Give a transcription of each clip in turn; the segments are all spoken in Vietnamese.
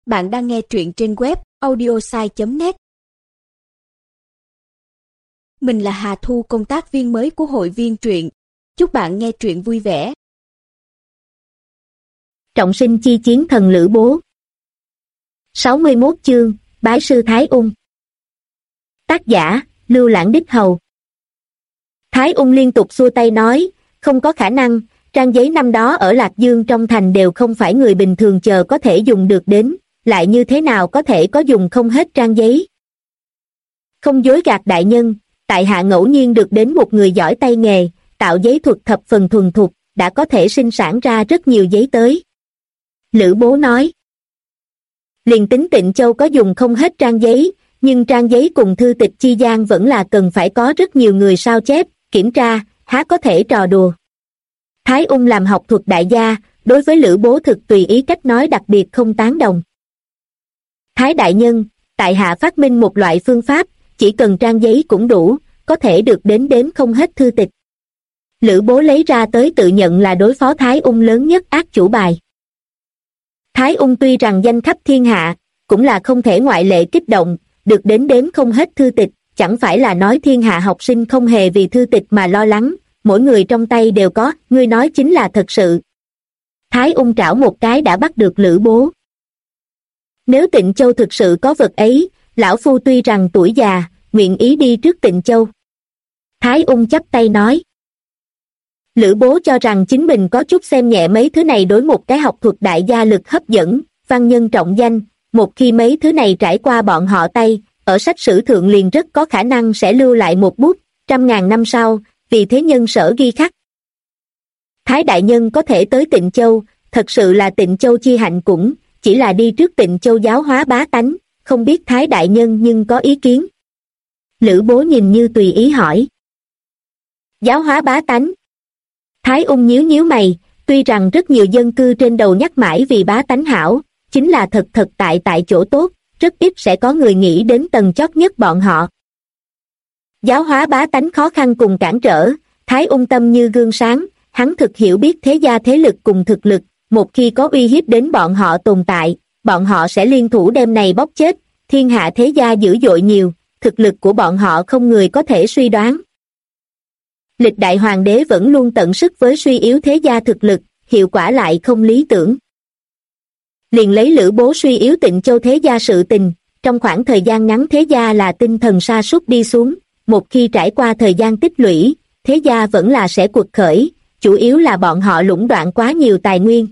Bạn đang nghe truyện trên web audiosai.net. Mình là Hà Thu, công tác viên mới của hội viên truyện. Chúc bạn nghe truyện vui vẻ. Trọng sinh chi chiến thần Lữ Bố. 61 chương, bái sư Thái Ung. Tác giả, Lưu Lãng Đích Hầu. Thái Ung liên tục xua tay nói, không có khả năng, trang giấy năm đó ở Lạc Dương trong thành đều không phải người bình thường chờ có thể dùng được đến, lại như thế nào có thể có dùng không hết trang giấy. Không dối gạt đại nhân, tại hạ ngẫu nhiên được đến một người giỏi tay nghề, tạo giấy thuật thập phần thuần thục, đã có thể sinh sản ra rất nhiều giấy tới. Lữ Bố nói, liền tính Tịnh Châu có dùng không hết trang giấy, nhưng trang giấy cùng thư tịch chi gian vẫn là cần phải có rất nhiều người sao chép, kiểm tra, há có thể trò đùa. Thái Ung làm học thuật đại gia, đối với Lữ Bố thực tùy ý cách nói đặc biệt không tán đồng. Thái đại nhân, tại hạ phát minh một loại phương pháp, chỉ cần trang giấy cũng đủ, có thể được đến đếm không hết thư tịch. Lữ Bố lấy ra tới tự nhận là đối phó Thái Ung lớn nhất ác chủ bài. Thái Ung tuy rằng danh khắp thiên hạ, cũng là không thể ngoại lệ kích động, được đến đếm không hết thư tịch, chẳng phải là nói thiên hạ học sinh không hề vì thư tịch mà lo lắng, mỗi người trong tay đều có, ngươi nói chính là thật sự. Thái Ung trảo một cái đã bắt được Lữ Bố. Nếu Tịnh Châu thực sự có vật ấy, lão phu tuy rằng tuổi già, nguyện ý đi trước Tịnh Châu. Thái Ung chắp tay nói. Lữ Bố cho rằng chính mình có chút xem nhẹ mấy thứ này đối một cái học thuật đại gia lực hấp dẫn, văn nhân trọng danh, một khi mấy thứ này trải qua bọn họ tay, ở sách sử thượng liền rất có khả năng sẽ lưu lại một bút, 100.000 năm sau, vì thế nhân sở ghi khắc. Thái đại nhân có thể tới Tịnh Châu, thật sự là Tịnh Châu chi hạnh cũng, chỉ là đi trước Tịnh Châu giáo hóa bá tánh, không biết Thái đại nhân nhưng có ý kiến. Lữ Bố nhìn như tùy ý hỏi. Giáo hóa bá tánh. Thái Ung nhíu nhíu mày, tuy rằng rất nhiều dân cư trên đầu nhắc mãi vì bá tánh hảo, chính là thật tại chỗ tốt, rất ít sẽ có người nghĩ đến tầng chót nhất bọn họ. Giáo hóa bá tánh khó khăn cùng cản trở, Thái Ung tâm như gương sáng, hắn thực hiểu biết thế gia thế lực cùng thực lực, một khi có uy hiếp đến bọn họ tồn tại, bọn họ sẽ liên thủ đem này bóc chết, thiên hạ thế gia dữ dội nhiều, thực lực của bọn họ không người có thể suy đoán. Lịch đại hoàng đế vẫn luôn tận sức với suy yếu thế gia thực lực, hiệu quả lại không lý tưởng. Liền lấy Lữ Bố suy yếu Tịnh Châu thế gia sự tình, trong khoảng thời gian ngắn thế gia là tinh thần sa sút đi xuống, một khi trải qua thời gian tích lũy, thế gia vẫn là sẽ quật khởi, chủ yếu là bọn họ lũng đoạn quá nhiều tài nguyên.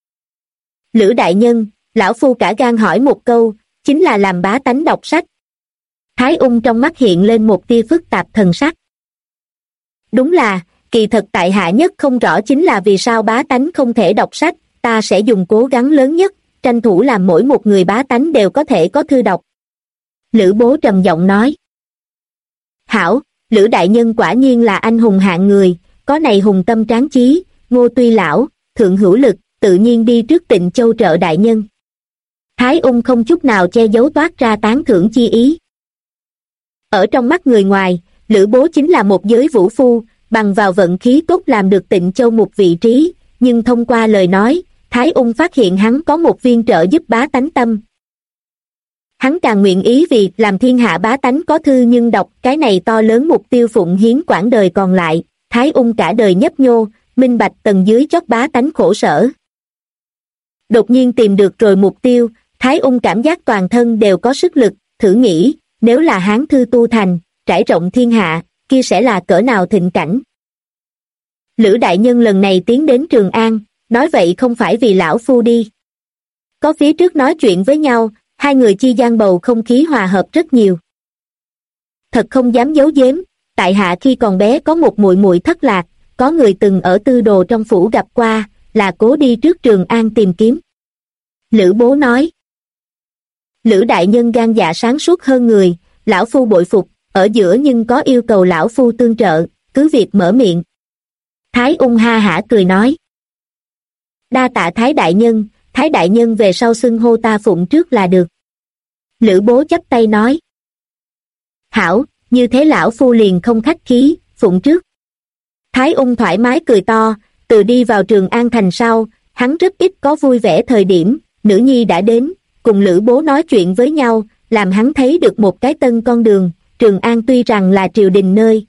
Lữ đại nhân, lão phu cả gan hỏi một câu, chính là làm bá tánh đọc sách. Thái Ung trong mắt hiện lên một tia phức tạp thần sắc. Đúng là, kỳ thật tại hạ nhất không rõ chính là vì sao bá tánh không thể đọc sách, ta sẽ dùng cố gắng lớn nhất, tranh thủ làm mỗi một người bá tánh đều có thể có thư đọc. Lữ Bố trầm giọng nói. Hảo, Lữ đại nhân quả nhiên là anh hùng hạng người, có này hùng tâm tráng chí, Ngô tuy lão, thượng hữu lực, tự nhiên đi trước Tịnh Châu trợ đại nhân. Thái Ung không chút nào che giấu toát ra tán thưởng chi ý. Ở trong mắt người ngoài, Lữ Bố chính là một giới vũ phu, bằng vào vận khí tốt làm được Tịnh Châu một vị trí, nhưng thông qua lời nói, Thái Ung phát hiện hắn có một viên trợ giúp bá tánh tâm. Hắn càng nguyện ý vì làm thiên hạ bá tánh có thư nhưng đọc cái này to lớn mục tiêu phụng hiến quãng đời còn lại, Thái Ung cả đời nhấp nhô, minh bạch tầng dưới chót bá tánh khổ sở. Đột nhiên tìm được rồi mục tiêu, Thái Ung cảm giác toàn thân đều có sức lực, thử nghĩ, nếu là Hán thư tu thành, trải rộng thiên hạ, kia sẽ là cỡ nào thịnh cảnh. Lữ đại nhân lần này tiến đến Trường An, nói vậy không phải vì lão phu đi. Có phía trước nói chuyện với nhau, hai người chi gian bầu không khí hòa hợp rất nhiều. Thật không dám giấu giếm, tại hạ khi còn bé có một muội muội thất lạc, có người từng ở Tư Đồ trong phủ gặp qua, là cố đi trước Trường An tìm kiếm. Lữ Bố nói. Lữ đại nhân gan dạ sáng suốt hơn người, lão phu bội phục, ở giữa nhưng có yêu cầu lão phu tương trợ, cứ việc mở miệng. Thái Ung ha hả cười nói. Đa tạ Thái đại nhân về sau xưng hô ta phụng trước là được. Lữ Bố chắp tay nói. Hảo, như thế lão phu liền không khách khí, phụng trước. Thái Ung thoải mái cười to, từ đi vào Trường An thành sau, hắn rất ít có vui vẻ thời điểm, nữ nhi đã đến, cùng Lữ Bố nói chuyện với nhau, làm hắn thấy được một cái tân con đường. Trường An tuy rằng là triều đình nơi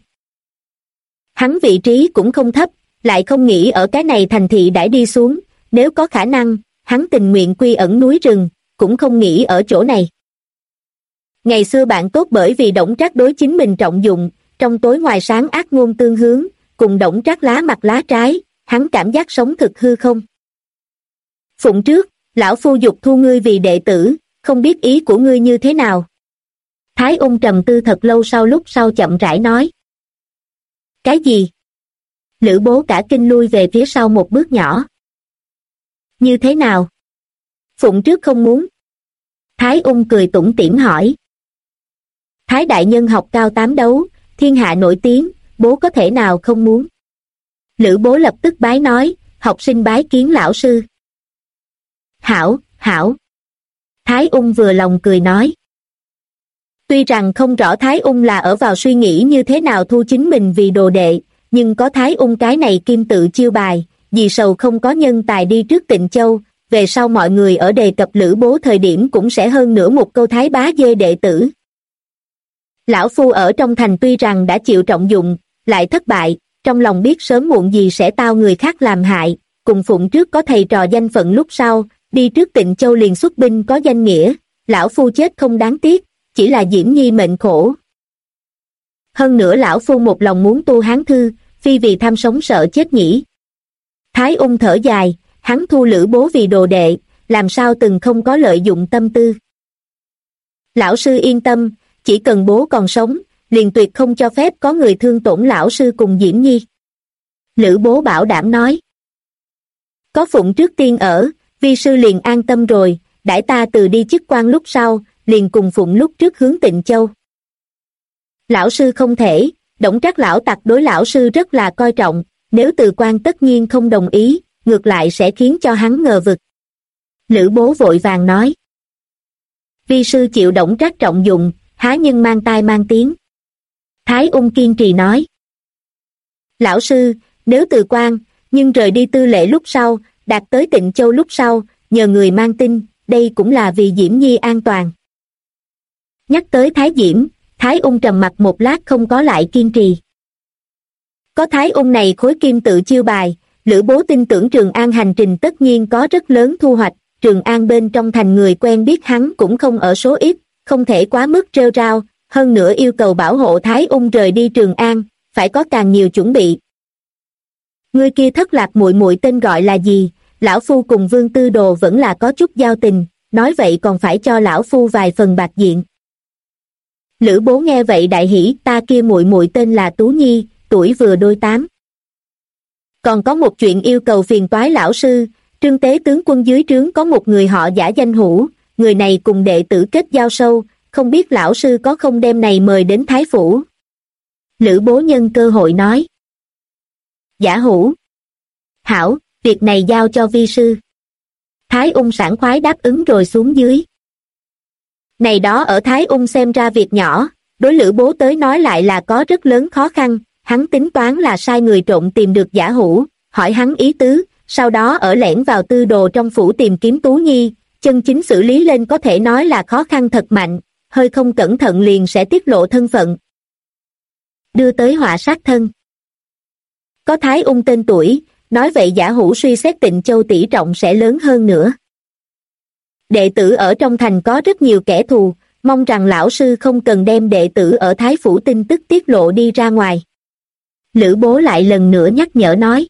hắn vị trí cũng không thấp, lại không nghĩ ở cái này thành thị đãi đi xuống, nếu có khả năng, hắn tình nguyện quy ẩn núi rừng, cũng không nghĩ ở chỗ này. Ngày xưa bạn tốt bởi vì Đổng Trác đối chính mình trọng dụng, trong tối ngoài sáng ác ngôn tương hướng, cùng Đổng Trác lá mặt lá trái, hắn cảm giác sống thực hư không. Phụng trước, lão phu dục thu ngươi vì đệ tử, không biết ý của ngươi như thế nào. Thái Ung trầm tư thật lâu sau lúc sau chậm rãi nói. Cái gì? Lữ Bố cả kinh lui về phía sau một bước nhỏ. Như thế nào? Phụng trước không muốn. Thái Ung cười tủm tỉm hỏi. Thái đại nhân học cao tám đấu, thiên hạ nổi tiếng, bố có thể nào không muốn? Lữ Bố lập tức bái nói, học sinh bái kiến lão sư. Hảo, hảo. Thái Ung vừa lòng cười nói. Tuy rằng không rõ Thái Ung là ở vào suy nghĩ như thế nào thu chính mình vì đồ đệ, nhưng có Thái Ung cái này kim tự chiêu bài, vì sầu không có nhân tài đi trước Tịnh Châu, về sau mọi người ở đề cập Lữ Bố thời điểm cũng sẽ hơn nữa một câu Thái bá dê đệ tử. Lão phu ở trong thành tuy rằng đã chịu trọng dụng, lại thất bại, trong lòng biết sớm muộn gì sẽ tao người khác làm hại, cùng Phụng trước có thầy trò danh phận lúc sau, đi trước Tịnh Châu liền xuất binh có danh nghĩa, lão phu chết không đáng tiếc, chỉ là Diễm Nhi mệnh khổ. Hơn nữa lão phu một lòng muốn tu hán thư, phi vì tham sống sợ chết nhỉ. Thái Ung thở dài, hắn thu Lữ Bố vì đồ đệ, làm sao từng không có lợi dụng tâm tư. Lão sư yên tâm, chỉ cần bố còn sống, liền tuyệt không cho phép có người thương tổn lão sư cùng Diễm Nhi. Lữ Bố bảo đảm nói. Có Phụng trước tiên ở, vi sư liền an tâm rồi, đãi ta từ đi chức quan lúc sau, liền cùng Phụng lúc trước hướng Tịnh Châu. Lão sư không thể, Đổng Trác lão tặc đối lão sư rất là coi trọng, nếu từ quan tất nhiên không đồng ý, ngược lại sẽ khiến cho hắn ngờ vực. Lữ Bố vội vàng nói. Vi sư chịu Đổng Trác trọng dụng, há nhưng mang tai mang tiếng. Thái Ung kiên trì nói. Lão sư, nếu từ quan, nhưng rời đi tư lễ lúc sau, đạt tới Tịnh Châu lúc sau, nhờ người mang tin, đây cũng là vì Diễm Nhi an toàn. Nhắc tới Thái Diễm, Thái Ung trầm mặt một lát không có lại kiên trì. Có Thái Ung này khối kim tự chiêu bài, Lữ Bố tin tưởng Trường An hành trình tất nhiên có rất lớn thu hoạch, Trường An bên trong thành người quen biết hắn cũng không ở số ít, không thể quá mức rêu rao, hơn nữa yêu cầu bảo hộ Thái Ung rời đi Trường An, phải có càng nhiều chuẩn bị. Người kia thất lạc muội muội tên gọi là gì? Lão phu cùng Vương Tư Đồ vẫn là có chút giao tình, nói vậy còn phải cho lão phu vài phần bạc diện. Lữ Bố nghe vậy đại hỉ, ta kia muội muội tên là Tú Nhi, tuổi vừa đôi 8. Còn có một chuyện yêu cầu phiền toái lão sư, Trương Tế tướng quân dưới trướng có một người họ Giả danh Hữu, người này cùng đệ tử kết giao sâu, không biết lão sư có không đem này mời đến Thái Phủ. Lữ Bố nhân cơ hội nói. Giả Hữu. Hảo, việc này giao cho vi sư. Thái Ung sảng khoái đáp ứng rồi xuống dưới. Này đó ở Thái Ung xem ra việc nhỏ, đối Lữ Bố tới nói lại là có rất lớn khó khăn, hắn tính toán là sai người trộm tìm được Giả Hữu, hỏi hắn ý tứ, sau đó ở lẻn vào Tư Đồ trong phủ tìm kiếm Tú Nhi, chân chính xử lý lên có thể nói là khó khăn thật mạnh, hơi không cẩn thận liền sẽ tiết lộ thân phận. Đưa tới họa sát thân. Có Thái Ung tên tuổi, nói vậy Giả Hữu suy xét Tịnh Châu tỷ trọng sẽ lớn hơn nữa. Đệ tử ở trong thành có rất nhiều kẻ thù, mong rằng lão sư không cần đem đệ tử ở Thái Phủ tin tức tiết lộ đi ra ngoài. Lữ Bố lại lần nữa nhắc nhở nói.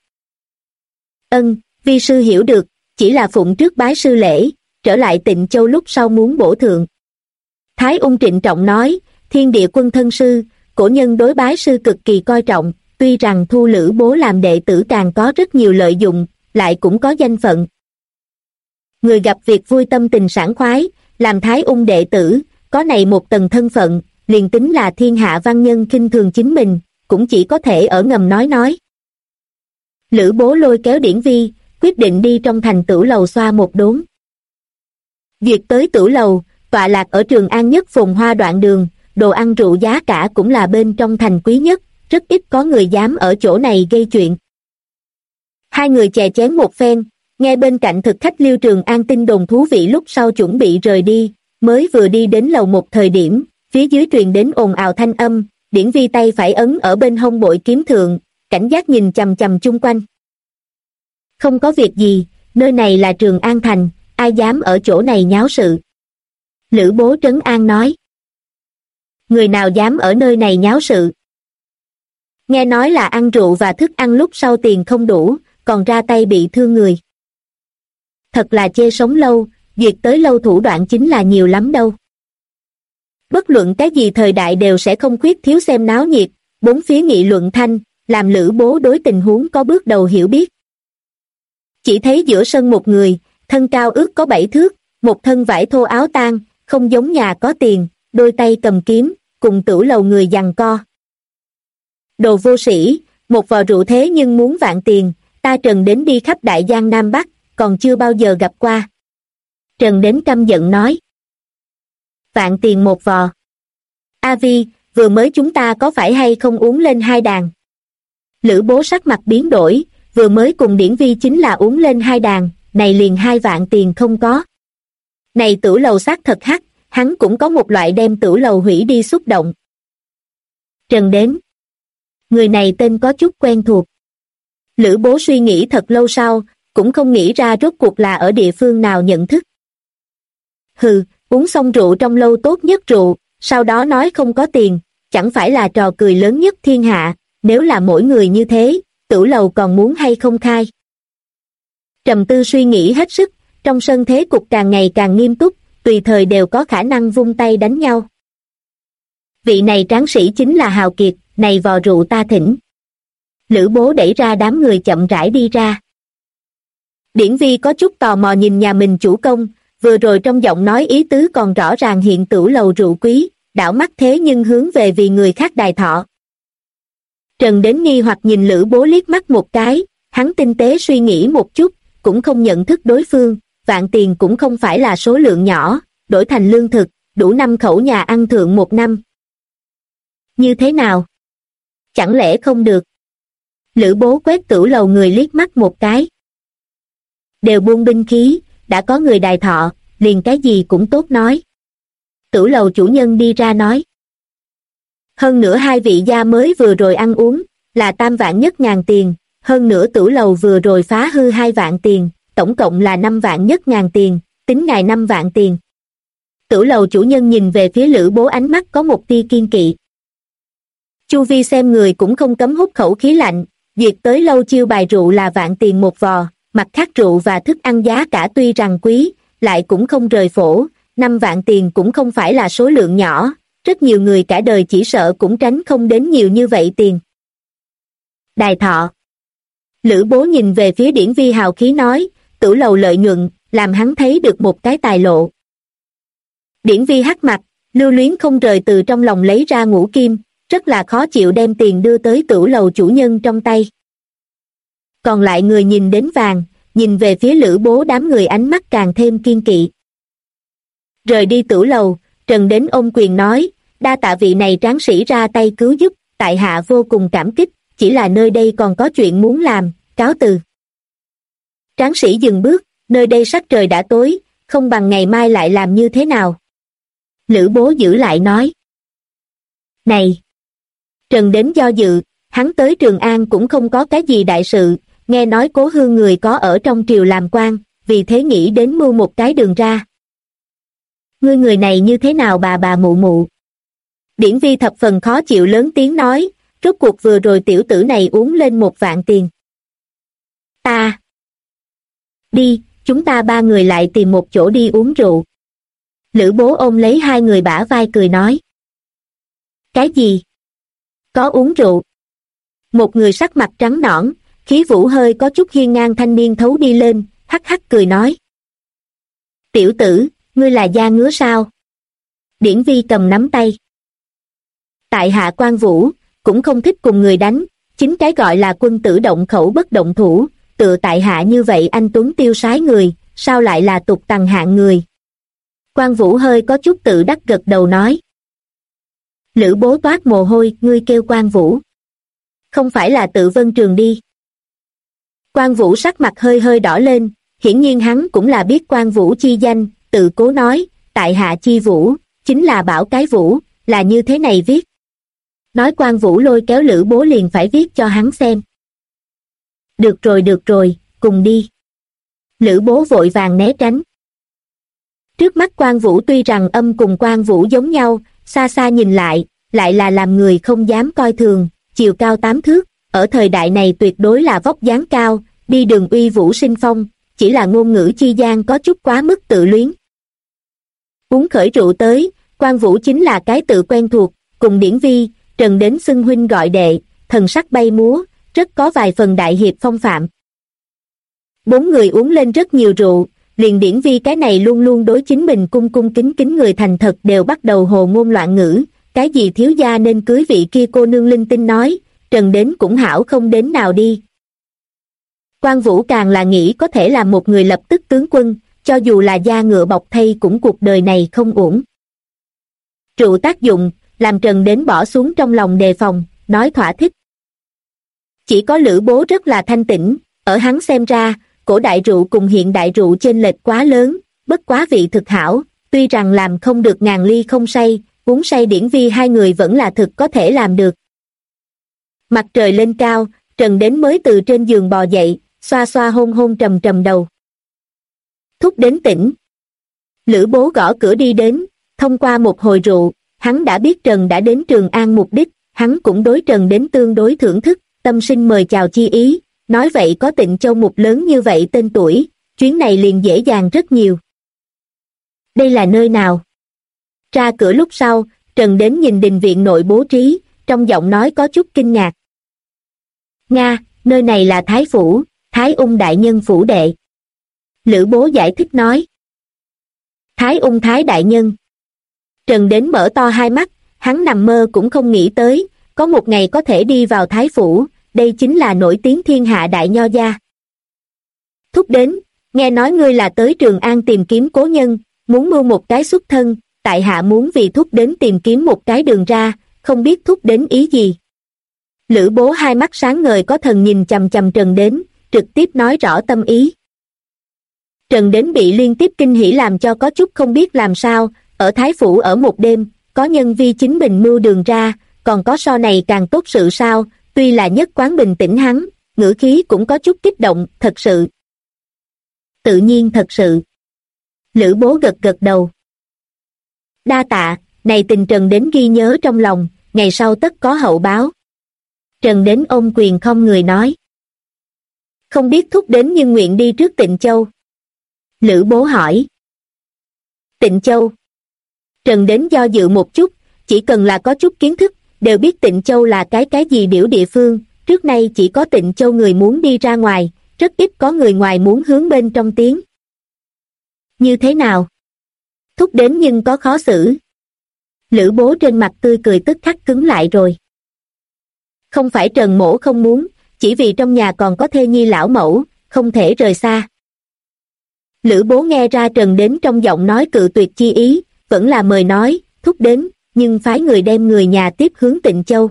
Ân, vi sư hiểu được, chỉ là phụng trước bái sư lễ, trở lại Tịnh Châu lúc sau muốn bổ thượng. Thái Ung trịnh trọng nói, Thiên Địa quân thân sư, cổ nhân đối bái sư cực kỳ coi trọng, tuy rằng thu Lữ Bố làm đệ tử càng có rất nhiều lợi dụng, lại cũng có danh phận. Người gặp việc vui tâm tình sảng khoái, làm Thái Ung đệ tử, có này một tầng thân phận, liền tính là thiên hạ văn nhân khinh thường chính mình, cũng chỉ có thể ở ngầm nói. Lữ Bố lôi kéo Điển Vi, quyết định đi trong thành Tửu Lầu xoa một đốn. Duyệt tới Tửu Lầu, tọa lạc ở Trường An nhất phồn hoa đoạn đường, đồ ăn rượu giá cả cũng là bên trong thành quý nhất, rất ít có người dám ở chỗ này gây chuyện. Hai người chè chén một phen, nghe bên cạnh thực khách Liêu Trường An tin đồn thú vị lúc sau chuẩn bị rời đi, mới vừa đi đến lầu một thời điểm, phía dưới truyền đến ồn ào thanh âm, Điển Vi tay phải ấn ở bên hông bội kiếm thượng, cảnh giác nhìn chằm chằm chung quanh. Không có việc gì, nơi này là Trường An Thành, ai dám ở chỗ này nháo sự. Lữ Bố trấn an nói. Người nào dám ở nơi này nháo sự? Nghe nói là ăn rượu và thức ăn lúc sau tiền không đủ, còn ra tay bị thương người. Thật là chê sống lâu, duyệt tới lâu thủ đoạn chính là nhiều lắm đâu. Bất luận cái gì thời đại đều sẽ không khuyết thiếu xem náo nhiệt, bốn phía nghị luận thanh, làm Lữ Bố đối tình huống có bước đầu hiểu biết. Chỉ thấy giữa sân một người, thân cao ước có 7 thước, một thân vải thô áo tang, không giống nhà có tiền, đôi tay cầm kiếm, cùng tửu lầu người giằng co. Đồ vô sĩ, một vò rượu thế nhưng muốn vạn tiền, ta Trần đến đi khắp Đại Giang Nam Bắc, còn chưa bao giờ gặp qua. Trần đến căm giận nói. Vạn tiền một vò. A Vi, vừa mới chúng ta có phải hay không uống lên 2 đàn? Lữ Bố sắc mặt biến đổi, vừa mới cùng Điển Vi chính là uống lên 2 đàn, này liền 2 vạn tiền không có. Này tửu lầu xác thật hắc, hắn cũng có một loại đem tửu lầu hủy đi xúc động. Trần đến. Người này tên có chút quen thuộc. Lữ Bố suy nghĩ thật lâu sau, cũng không nghĩ ra rốt cuộc là ở địa phương nào nhận thức. Hừ, uống xong rượu trong lâu tốt nhất rượu, sau đó nói không có tiền, chẳng phải là trò cười lớn nhất thiên hạ, nếu là mỗi người như thế, tửu lầu còn muốn hay không khai. Trầm tư suy nghĩ hết sức, trong sân thế cục càng ngày càng nghiêm túc, tùy thời đều có khả năng vung tay đánh nhau. Vị này tráng sĩ chính là Hào Kiệt, này vò rượu ta thỉnh. Lữ Bố đẩy ra đám người chậm rãi đi ra. Điển Vi có chút tò mò nhìn nhà mình chủ công, vừa rồi trong giọng nói ý tứ còn rõ ràng hiện tửu lầu rượu quý, đảo mắt thế nhưng hướng về vì người khác đài thọ. Trần đến nghi hoặc nhìn Lữ Bố liếc mắt một cái, hắn tinh tế suy nghĩ một chút, cũng không nhận thức đối phương, vạn tiền cũng không phải là số lượng nhỏ, đổi thành lương thực, đủ 5 khẩu nhà ăn thượng 1 năm. Như thế nào? Chẳng lẽ không được? Lữ Bố quét tửu lầu người liếc mắt một cái. Đều buông binh khí, đã có người đài thọ, liền cái gì cũng tốt nói. Tửu lầu chủ nhân đi ra nói. Hơn nữa 2 vị gia mới vừa rồi ăn uống, là 3 vạn nhất ngàn tiền, hơn nữa tửu lầu vừa rồi phá hư 2 vạn tiền, tổng cộng là 5 vạn nhất ngàn tiền, tính ngài 5 vạn tiền. Tửu lầu chủ nhân nhìn về phía Lữ Bố ánh mắt có một tia kiên kỵ. Chu vi xem người cũng không cấm hút khẩu khí lạnh, duyệt tới lâu chiêu bài rượu là vạn tiền một vò, mặt khác rượu và thức ăn giá cả tuy rằng quý, lại cũng không rời phổ, 5 vạn tiền cũng không phải là số lượng nhỏ, rất nhiều người cả đời chỉ sợ cũng tránh không đến nhiều như vậy tiền. Đài thọ. Lữ Bố nhìn về phía Điển Vi hào khí nói, tửu lầu lợi nhuận, làm hắn thấy được một cái tài lộ. Điển Vi hắc mặt, lưu luyến không rời từ trong lòng lấy ra ngũ kim, rất là khó chịu đem tiền đưa tới tửu lầu chủ nhân trong tay. Còn lại người nhìn đến vàng, nhìn về phía Lữ Bố đám người ánh mắt càng thêm kiên kỵ. Rời đi tửu lầu, Trần đến ôm quyền nói, đa tạ vị này tráng sĩ ra tay cứu giúp, tại hạ vô cùng cảm kích, chỉ là nơi đây còn có chuyện muốn làm, cáo từ. Tráng sĩ dừng bước, nơi đây sắc trời đã tối, không bằng ngày mai lại làm như thế nào? Lữ Bố giữ lại nói. Này! Trần đến do dự, hắn tới Trường An cũng không có cái gì đại sự, nghe nói Cố Hương người có ở trong triều làm quan, vì thế nghĩ đến mưu một cái đường ra. Ngươi người này như thế nào bà mụ mụ? Điển Vi thập phần khó chịu lớn tiếng nói, rốt cuộc vừa rồi tiểu tử này uống lên 1 vạn tiền. Ta! Đi, chúng ta 3 người lại tìm một chỗ đi uống rượu. Lữ Bố ôm lấy 2 người bả vai cười nói. Cái gì? Có uống rượu. Một người sắc mặt trắng nõn, khí vũ hơi có chút hiên ngang thanh niên thấu đi lên, hắc hắc cười nói. Tiểu tử, ngươi là da ngứa sao? Điển Vi cầm nắm tay. Tại hạ Quan Vũ, cũng không thích cùng người đánh, chính cái gọi là quân tử động khẩu bất động thủ, tựa tại hạ như vậy anh tuấn tiêu sái người, sao lại là tục tằng hạng người? Quan Vũ hơi có chút tự đắc gật đầu nói. Lữ Bố toát mồ hôi, ngươi kêu Quan Vũ. Không phải là Tự Vân Trường đi. Quan Vũ sắc mặt hơi hơi đỏ lên, hiển nhiên hắn cũng là biết Quan Vũ chi danh, tự cố nói, tại hạ chi Vũ, chính là Bảo cái Vũ, là như thế này viết. Nói Quan Vũ lôi kéo Lữ Bố liền phải viết cho hắn xem. Được rồi, cùng đi. Lữ Bố vội vàng né tránh. Trước mắt Quan Vũ tuy rằng âm cùng Quan Vũ giống nhau, xa xa nhìn lại là làm người không dám coi thường, chiều cao 8 thước, ở thời đại này tuyệt đối là vóc dáng cao, đi đường uy vũ sinh phong, chỉ là ngôn ngữ chi gian có chút quá mức tự luyến. Uống khởi rượu tới, Quan Vũ chính là cái tự quen thuộc, cùng Điển Vi, Trần đến xưng huynh gọi đệ, thần sắc bay múa, rất có vài phần đại hiệp phong phạm. Bốn người uống lên rất nhiều rượu, liền Điển Vi cái này luôn luôn đối chính mình cung cung kính kính người thành thật đều bắt đầu hồ ngôn loạn ngữ, cái gì thiếu gia nên cưới vị kia cô nương linh tinh nói, Trần đến cũng hảo không đến nào đi. Quan Vũ càng là nghĩ có thể làm một người lập tức tướng quân, cho dù là da ngựa bọc thây cũng cuộc đời này không uổng. Rượu tác dụng, làm Trần đến bỏ xuống trong lòng đề phòng, nói thỏa thích. Chỉ có Lữ Bố rất là thanh tĩnh, ở hắn xem ra, cổ đại rượu cùng hiện đại rượu chênh lệch quá lớn, bất quá vị thực hảo, tuy rằng làm không được ngàn ly không say, uống say Điển Vi hai người vẫn là thực có thể làm được. Mặt trời lên cao, Trần đến mới từ trên giường bò dậy, xoa xoa hôn hôn trầm trầm đầu. Thúc đến tỉnh. Lữ Bố gõ cửa đi đến, thông qua một hồi rượu, hắn đã biết Trần đã đến Trường An mục đích, hắn cũng đối Trần đến tương đối thưởng thức, tâm sinh mời chào chi ý, nói vậy có Tịnh Châu mục lớn như vậy tên tuổi, chuyến này liền dễ dàng rất nhiều. Đây là nơi nào? Ra cửa lúc sau, Trần đến nhìn đình viện nội bố trí, trong giọng nói có chút kinh ngạc. Nga, nơi này là Thái Phủ, Thái Ung đại nhân phủ đệ. Lữ Bố giải thích nói. Thái Ung Thái đại nhân. Trần đến mở to hai mắt, hắn nằm mơ cũng không nghĩ tới, có một ngày có thể đi vào Thái Phủ, đây chính là nổi tiếng thiên hạ đại nho gia. Thúc đến, nghe nói ngươi là tới Trường An tìm kiếm cố nhân, muốn mưu một cái xuất thân, tại hạ muốn vì thúc đến tìm kiếm một cái đường ra, không biết thúc đến ý gì. Lữ Bố hai mắt sáng ngời có thần nhìn chằm chằm Trần đến, trực tiếp nói rõ tâm ý. Trần đến bị liên tiếp kinh hỉ làm cho có chút không biết làm sao, ở Thái Phủ ở một đêm, có nhân vi chính mình mưu đường ra, còn có so này càng tốt sự sao, tuy là nhất quán bình tĩnh hắn, ngữ khí cũng có chút kích động, thật sự. Tự nhiên thật sự. Lữ Bố gật gật đầu. Đa tạ, này tình Trần đến ghi nhớ trong lòng, ngày sau tất có hậu báo. Trần đến ôm quyền không người nói. Không biết thúc đến nhưng nguyện đi trước Tịnh Châu. Lữ Bố hỏi. Tịnh Châu. Trần đến do dự một chút, chỉ cần là có chút kiến thức, đều biết Tịnh Châu là cái gì biểu địa phương, trước nay chỉ có Tịnh Châu người muốn đi ra ngoài, rất ít có người ngoài muốn hướng bên trong tiến. Như thế nào? Thúc đến nhưng có khó xử. Lữ Bố trên mặt tươi cười tức khắc cứng lại rồi. Không phải Trần mỗ không muốn, chỉ vì trong nhà còn có thê nhi lão mẫu, không thể rời xa. Lữ Bố nghe ra Trần đến trong giọng nói cự tuyệt chi ý, vẫn là mời nói, thúc đến, nhưng phái người đem người nhà tiếp hướng Tịnh Châu.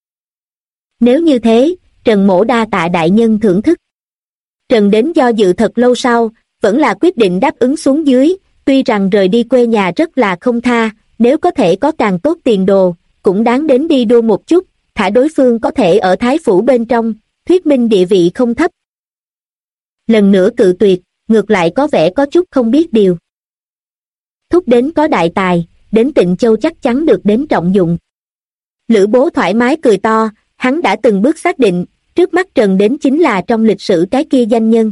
Nếu như thế, Trần mỗ đa tạ đại nhân thưởng thức. Trần đến do dự thật lâu sau, vẫn là quyết định đáp ứng xuống dưới, tuy rằng rời đi quê nhà rất là không tha, nếu có thể có càng tốt tiền đồ, cũng đáng đến đi đua một chút, thả đối phương có thể ở Thái Phủ bên trong, thuyết minh địa vị không thấp. Lần nữa cự tuyệt, ngược lại có vẻ có chút không biết điều. Thúc đến có đại tài, đến Tịnh Châu chắc chắn được đến trọng dụng. Lữ Bố thoải mái cười to, hắn đã từng bước xác định, trước mắt Trần đến chính là trong lịch sử cái kia danh nhân.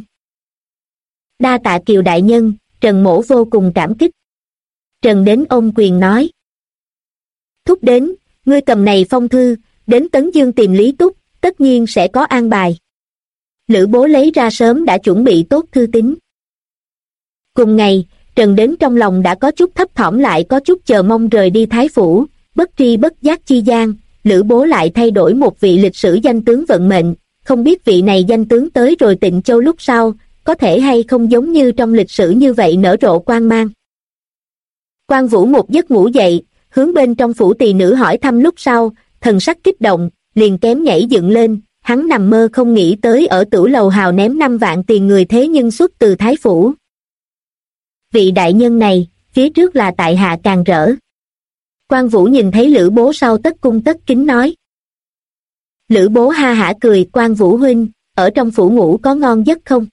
Đa tạ Kiều đại nhân, Trần mỗ vô cùng cảm kích. Trần đến ôm quyền nói. Thúc đến, ngươi cầm này phong thư, đến Tấn Dương tìm Lý Túc, tất nhiên sẽ có an bài. Lữ Bố lấy ra sớm đã chuẩn bị tốt thư tín. Cùng ngày, Trần đến trong lòng đã có chút thấp thỏm lại có chút chờ mong rời đi Thái Phủ, bất tri bất giác chi gian, Lữ Bố lại thay đổi một vị lịch sử danh tướng vận mệnh, không biết vị này danh tướng tới rồi Tịnh Châu lúc sau, có thể hay không giống như trong lịch sử như vậy nở rộ quang mang. Quan Vũ một giấc ngủ dậy, hướng bên trong phủ tỳ nữ hỏi thăm lúc sau, thần sắc kích động, liền kém nhảy dựng lên, hắn nằm mơ không nghĩ tới ở Tửu Lầu Hào ném 5 vạn tiền người thế nhưng xuất từ Thái Phủ. Vị đại nhân này, phía trước là tại hạ càng rỡ. Quan Vũ nhìn thấy Lữ Bố sau tất cung tất kính nói. Lữ Bố ha hả cười, Quan Vũ huynh, ở trong phủ ngủ có ngon giấc không?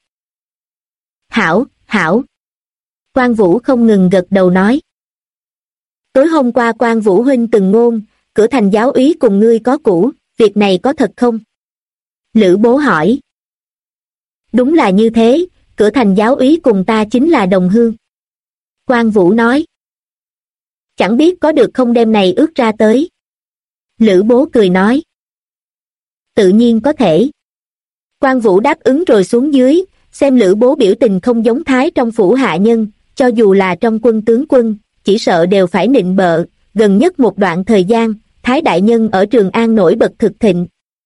Hảo, hảo. Quan Vũ không ngừng gật đầu nói. Tối hôm qua Quan Vũ huynh từng ngôn, cửa thành giáo úy cùng ngươi có cũ, việc này có thật không? Lữ Bố hỏi. Đúng là như thế, cửa thành giáo úy cùng ta chính là đồng hương. Quan Vũ nói. Chẳng biết có được không đêm này ước ra tới. Lữ Bố cười nói. Tự nhiên có thể. Quan Vũ đáp ứng rồi xuống dưới, xem Lữ Bố biểu tình không giống thái trong phủ hạ nhân, cho dù là trong quân tướng quân, chỉ sợ đều phải nịnh bợ. Gần nhất một đoạn thời gian, Thái đại nhân ở Trường An nổi bật thực thịnh.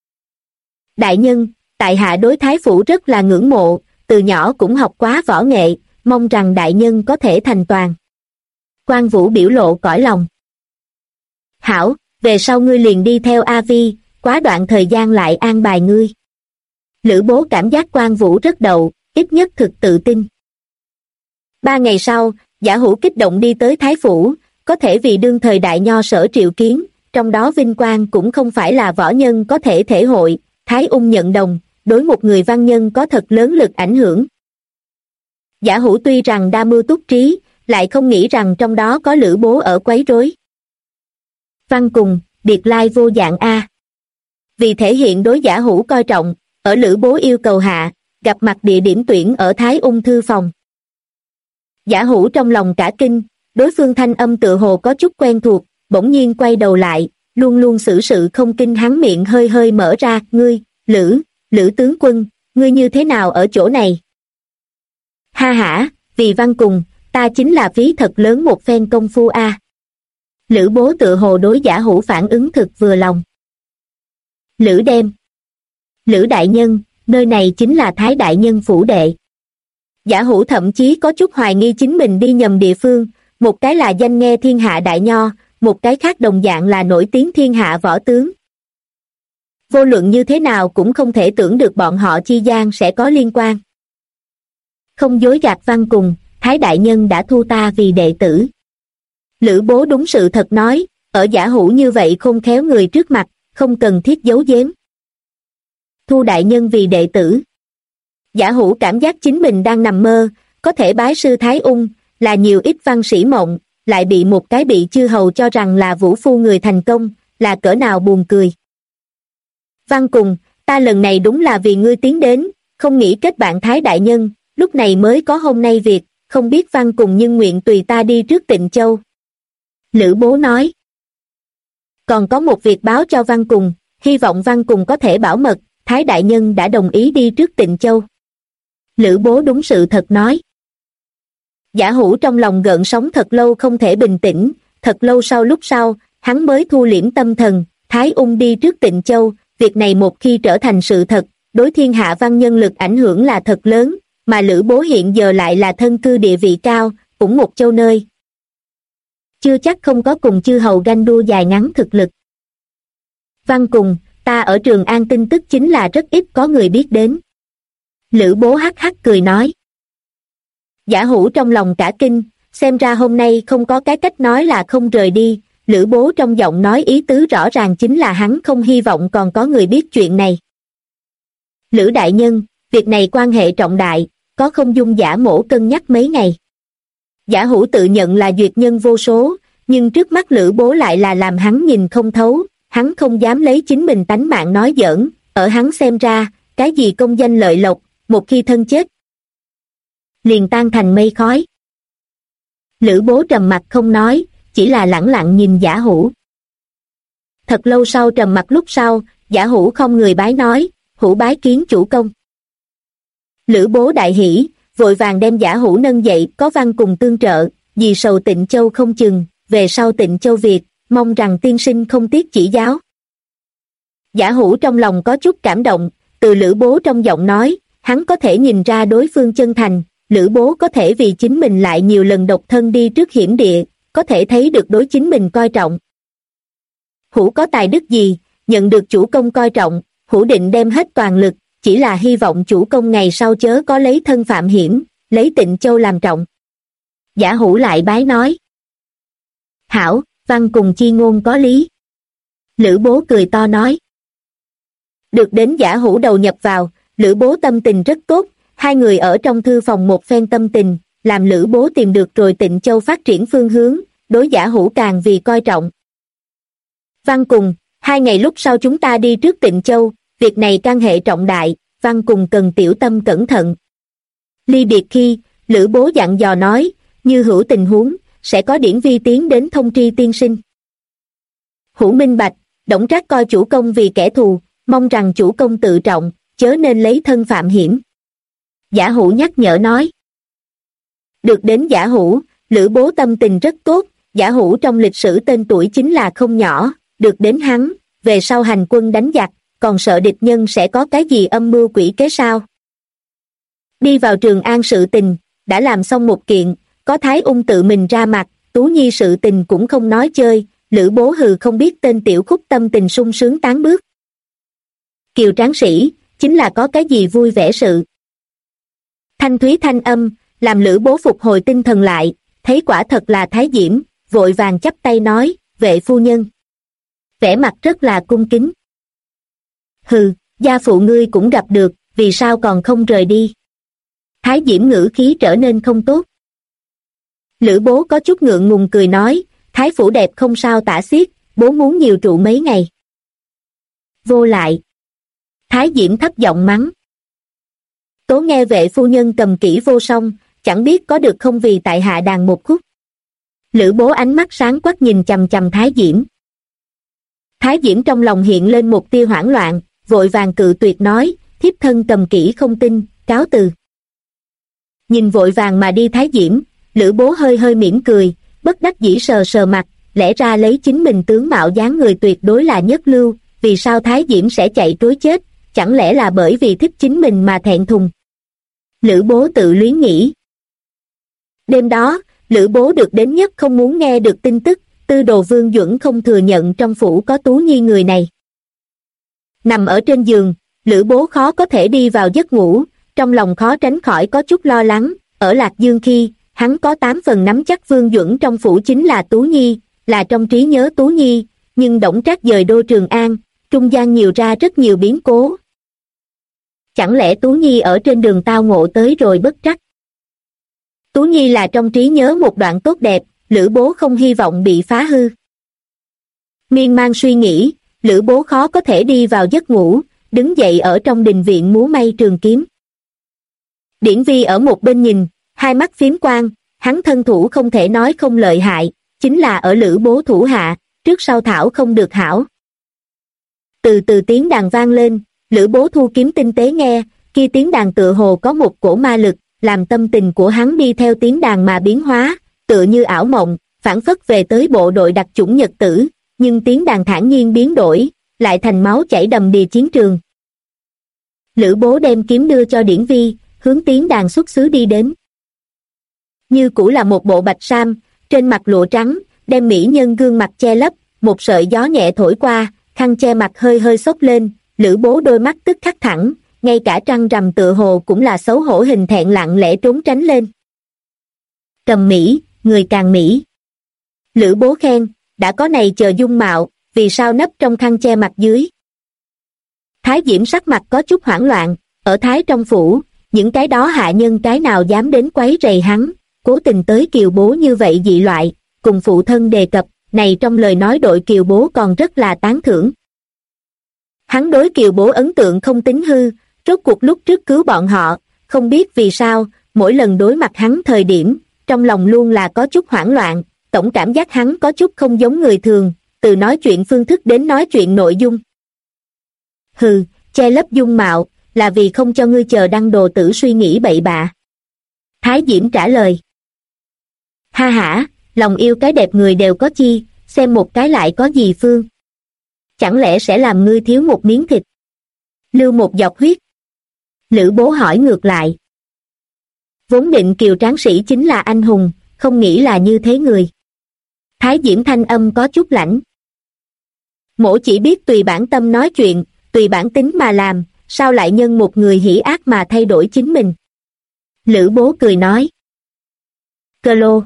Đại nhân, tại hạ đối Thái phủ rất là ngưỡng mộ, từ nhỏ cũng học quá võ nghệ, mong rằng đại nhân có thể thành toàn. Quan Vũ biểu lộ cõi lòng. Hảo, về sau ngươi liền đi theo A Vi, quá đoạn thời gian lại an bài ngươi. Lữ Bố cảm giác Quan Vũ rất đậu, ít nhất thực tự tin. 3 ngày sau, Giả Hữu kích động đi tới Thái phủ, có thể vì đương thời đại nho sở triệu kiến, trong đó vinh quang cũng không phải là võ nhân có thể thể hội. Thái Ung nhận đồng, đối một người văn nhân có thật lớn lực ảnh hưởng. Giả Hữu tuy rằng đa mưu túc trí, lại không nghĩ rằng trong đó có Lữ Bố ở quấy rối. Văn cùng, biệt lai vô dạng a. Vì thể hiện đối Giả Hữu coi trọng, ở Lữ Bố yêu cầu hạ, gặp mặt địa điểm tuyển ở Thái Ung thư phòng. Giả Hữu trong lòng cả kinh, đối phương thanh âm tựa hồ có chút quen thuộc, bỗng nhiên quay đầu lại, luôn luôn xử sự không kinh, hắn miệng hơi hơi mở ra, ngươi, Lữ tướng quân, ngươi như thế nào ở chỗ này? Ha hả, vì Văn cùng, ta chính là phí thật lớn một phen công phu a. Lữ Bố tựa hồ đối Giả Hữu phản ứng thực vừa lòng. Lữ đem. Lữ đại nhân, nơi này chính là Thái đại nhân phủ đệ. Giả Hữu thậm chí có chút hoài nghi chính mình đi nhầm địa phương, một cái là danh nghe thiên hạ đại nho, một cái khác đồng dạng là nổi tiếng thiên hạ võ tướng. Vô luận như thế nào cũng không thể tưởng được bọn họ chi gian sẽ có liên quan. Không dối gạt Văn cùng, Thái đại nhân đã thu ta vì đệ tử. Lữ Bố đúng sự thật nói, ở Giả Hữu như vậy khôn khéo người trước mặt, không cần thiết giấu giếm. Thu đại nhân vì đệ tử. Giả Hữu cảm giác chính mình đang nằm mơ, có thể bái sư Thái Ung, là nhiều ít văn sĩ mộng, lại bị một cái bị chư hầu cho rằng là vũ phu người thành công, là cỡ nào buồn cười. Văn cùng, ta lần này đúng là vì ngươi tiến đến, không nghĩ kết bạn Thái đại nhân, lúc này mới có hôm nay việc, không biết Văn cùng nhưng nguyện tùy ta đi trước Tịnh Châu. Lữ Bố nói. Còn có một việc báo cho Văn cùng, hy vọng Văn cùng có thể bảo mật, Thái đại nhân đã đồng ý đi trước Tịnh Châu. Lữ Bố đúng sự thật nói. Giả Hữu trong lòng gợn sóng thật lâu không thể bình tĩnh, thật lâu lúc sau, hắn mới thu liễm tâm thần, Thái Ung đi trước Tịnh Châu, việc này một khi trở thành sự thật, đối thiên hạ văn nhân lực ảnh hưởng là thật lớn, mà Lữ Bố hiện giờ lại là thân cư địa vị cao, cũng một châu nơi. Chưa chắc không có cùng chư hầu ganh đua dài ngắn thực lực. Văn cùng, ta ở Trường An tin tức chính là rất ít có người biết đến. Lữ Bố hắc hắc cười nói. Giả Hữu trong lòng cả kinh, xem ra hôm nay không có cái cách nói là không rời đi. Lữ Bố trong giọng nói ý tứ rõ ràng chính là hắn không hy vọng còn có người biết chuyện này. Lữ đại nhân, việc này quan hệ trọng đại, có không dung Giả mỗ cân nhắc mấy ngày. Giả Hữu tự nhận là duyệt nhân vô số, nhưng trước mắt Lữ Bố lại là làm hắn nhìn không thấu, hắn không dám lấy chính mình tánh mạng nói giỡn, ở hắn xem ra, cái gì công danh lợi lộc, một khi thân chết, liền tan thành mây khói. Lữ Bố trầm mặt không nói, chỉ là lẳng lặng nhìn Giả Hữu. Thật lâu sau trầm mặt lúc sau, Giả Hữu không người bái nói, Hữu bái kiến chủ công. Lữ Bố đại hỉ, vội vàng đem Giả Hữu nâng dậy, có Văn cùng tương trợ, vì sầu Tịnh Châu không chừng, về sau Tịnh Châu việc, mong rằng tiên sinh không tiếc chỉ giáo. Giả Hữu trong lòng có chút cảm động, từ Lữ Bố trong giọng nói, hắn có thể nhìn ra đối phương chân thành, Lữ Bố có thể vì chính mình lại nhiều lần độc thân đi trước hiểm địa, có thể thấy được đối chính mình coi trọng. Hữu có tài đức gì, nhận được chủ công coi trọng, hữu định đem hết toàn lực, chỉ là hy vọng chủ công ngày sau chớ có lấy thân phạm hiểm, lấy Tịnh Châu làm trọng. Giả Hữu lại bái nói. Hảo, Văn cùng chi ngôn có lý. Lữ Bố cười to nói. Được đến Giả Hữu đầu nhập vào, Lữ Bố tâm tình rất tốt, hai người ở trong thư phòng một phen tâm tình, làm Lữ Bố tìm được rồi Tịnh Châu phát triển phương hướng, đối Giả Hữu càng vì coi trọng. Văn cùng, 2 ngày lúc sau chúng ta đi trước Tịnh Châu, việc này can hệ trọng đại, Văn cùng cần tiểu tâm cẩn thận. Ly biệt khi, Lữ Bố dặn dò nói, như hữu tình huống, sẽ có Điển Vi tiến đến thông tri tiên sinh. Hữu minh bạch, Đổng Trác coi chủ công vì kẻ thù, mong rằng chủ công tự trọng, chớ nên lấy thân phạm hiểm. Giả Hữu nhắc nhở nói. Được đến Giả Hữu, Lữ Bố tâm tình rất tốt, Giả Hữu trong lịch sử tên tuổi chính là không nhỏ, được đến hắn, về sau hành quân đánh giặc, còn sợ địch nhân sẽ có cái gì âm mưu quỷ kế sao. Đi vào Trường An sự tình, đã làm xong một kiện, có Thái Ung tự mình ra mặt, Tú Nhi sự tình cũng không nói chơi, Lữ Bố hừ không biết tên tiểu khúc tâm tình sung sướng tán bước. Kiều Tráng Sĩ, chính là có cái gì vui vẻ sự. Thanh thúy thanh âm, làm Lữ Bố phục hồi tinh thần lại, thấy quả thật là Thái Diễm, vội vàng chắp tay nói, vệ phu nhân. Vẻ mặt rất là cung kính. Hừ, gia phụ ngươi cũng gặp được, vì sao còn không rời đi. Thái Diễm ngữ khí trở nên không tốt. Lữ Bố có chút ngượng ngùng cười nói, Thái phủ đẹp không sao tả xiết, bố muốn nhiều trụ mấy ngày. Vô lại. Thái Diễm thấp giọng mắng. Tố nghe vệ phu nhân cầm kỹ vô song, chẳng biết có được không vì tại hạ đàn một khúc. Lữ Bố ánh mắt sáng quắc nhìn chằm chằm Thái Diễm. Thái Diễm trong lòng hiện lên một tia hoảng loạn, vội vàng cự tuyệt nói, thiếp thân cầm kỹ không tin, cáo từ. Nhìn vội vàng mà đi Thái Diễm, Lữ Bố hơi hơi mỉm cười, bất đắc dĩ sờ sờ mặt, lẽ ra lấy chính mình tướng mạo dáng người tuyệt đối là nhất lưu, vì sao Thái Diễm sẽ chạy trối chết, chẳng lẽ là bởi vì thích chính mình mà thẹn thùng. Lữ Bố tự luyến nghĩ. Đêm đó, Lữ Bố được đến nhất không muốn nghe được tin tức, Tư Đồ Vương Duẩn không thừa nhận trong phủ có Tú Nhi người này. Nằm ở trên giường, Lữ Bố khó có thể đi vào giấc ngủ, trong lòng khó tránh khỏi có chút lo lắng, ở Lạc Dương khi, hắn có 8 phần nắm chắc Vương Duẩn trong phủ chính là Tú Nhi, là trong trí nhớ Tú Nhi, nhưng Đổng Trác dời đô Trường An, trung gian nhiều ra rất nhiều biến cố. Chẳng lẽ Tú Nhi ở trên đường tao ngộ tới rồi bất trắc? Tú Nhi là trong trí nhớ một đoạn tốt đẹp, Lữ Bố không hy vọng bị phá hư. Miên man suy nghĩ, Lữ Bố khó có thể đi vào giấc ngủ, đứng dậy ở trong đình viện múa may trường kiếm. Điển Vi ở một bên nhìn, hai mắt phiếm quang, hắn thân thủ không thể nói không lợi hại, chính là ở Lữ Bố thủ hạ, trước sau thảo không được hảo. Từ từ tiếng đàn vang lên, Lữ Bố thu kiếm tinh tế nghe, kia tiếng đàn tựa hồ có một cổ ma lực, làm tâm tình của hắn đi theo tiếng đàn mà biến hóa, tựa như ảo mộng, phảng phất về tới bộ đội đặc chủng Nhật tử, nhưng tiếng đàn thản nhiên biến đổi, lại thành máu chảy đầm đìa chiến trường. Lữ Bố đem kiếm đưa cho Điển Vi, hướng tiếng đàn xuất xứ đi đến. Như cũ là một bộ bạch sam, trên mặt lụa trắng, đem mỹ nhân gương mặt che lấp, một sợi gió nhẹ thổi qua, khăn che mặt hơi hơi xốc lên, Lữ Bố đôi mắt tức khắc thẳng, ngay cả trăng rằm tựa hồ cũng là xấu hổ hình thẹn lặng lẽ trốn tránh lên. Cầm mỹ, người càng mỹ. Lữ Bố khen, đã có này chờ dung mạo, vì sao nấp trong khăn che mặt dưới. Thái Diễm sắc mặt có chút hoảng loạn, ở Thái trong phủ, những cái đó hạ nhân cái nào dám đến quấy rầy hắn, cố tình tới Kiều Bố như vậy dị loại, cùng phụ thân đề cập, này trong lời nói đội Kiều Bố còn rất là tán thưởng. Hắn đối Kiều Bố ấn tượng không tính hư, rốt cuộc lúc trước cứu bọn họ, không biết vì sao, mỗi lần đối mặt hắn thời điểm, trong lòng luôn là có chút hoảng loạn, tổng cảm giác hắn có chút không giống người thường, từ nói chuyện phương thức đến nói chuyện nội dung. Hừ, che lấp dung mạo, là vì không cho ngươi chờ đăng đồ tử suy nghĩ bậy bạ. Thái Diễm trả lời. Ha hả, lòng yêu cái đẹp người đều có chi, xem một cái lại có gì phương. Chẳng lẽ sẽ làm ngươi thiếu một miếng thịt, lưu một giọt huyết? Lữ Bố hỏi ngược lại. Vốn định Kiều Tráng Sĩ chính là anh hùng, không nghĩ là như thế người. Thái Diễm thanh âm có chút lãnh. Mỗ chỉ biết tùy bản tâm nói chuyện, tùy bản tính mà làm, sao lại nhân một người hỉ ác mà thay đổi chính mình? Lữ Bố cười nói. Cơ Lô.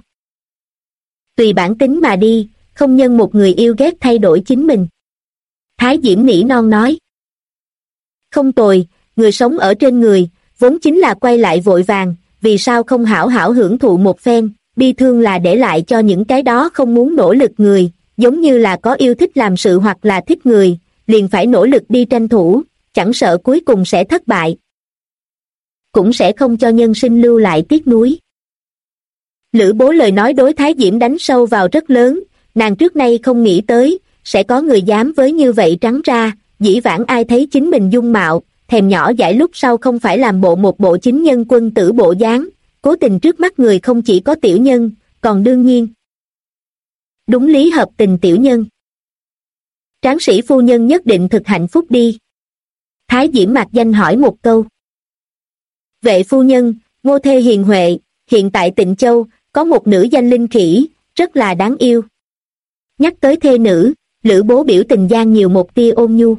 Tùy bản tính mà đi, không nhân một người yêu ghét thay đổi chính mình. Thái Diễm nỉ non nói. Không tồi, người sống ở trên người, vốn chính là quay lại vội vàng, vì sao không hảo hảo hưởng thụ một phen, bi thương là để lại cho những cái đó không muốn nỗ lực người, giống như là có yêu thích làm sự hoặc là thích người, liền phải nỗ lực đi tranh thủ, chẳng sợ cuối cùng sẽ thất bại. Cũng sẽ không cho nhân sinh lưu lại tiếc nuối. Lữ Bố lời nói đối Thái Diễm đánh sâu vào rất lớn, nàng trước nay không nghĩ tới, sẽ có người dám với như vậy trắng ra, dĩ vãng ai thấy chính mình dung mạo, thèm nhỏ dãi lúc sau không phải làm bộ một bộ chính nhân quân tử bộ dáng, cố tình trước mắt người không chỉ có tiểu nhân, còn đương nhiên. Đúng lý hợp tình tiểu nhân. Tráng sĩ phu nhân nhất định thực hạnh phúc đi. Thái Diễm mạc danh hỏi một câu. Vệ phu nhân, Ngô thê hiền huệ, hiện tại Tịnh Châu, có một nữ danh Linh Khỉ, rất là đáng yêu. Nhắc tới thê nữ, Lữ Bố biểu tình gian nhiều một tia ôn nhu.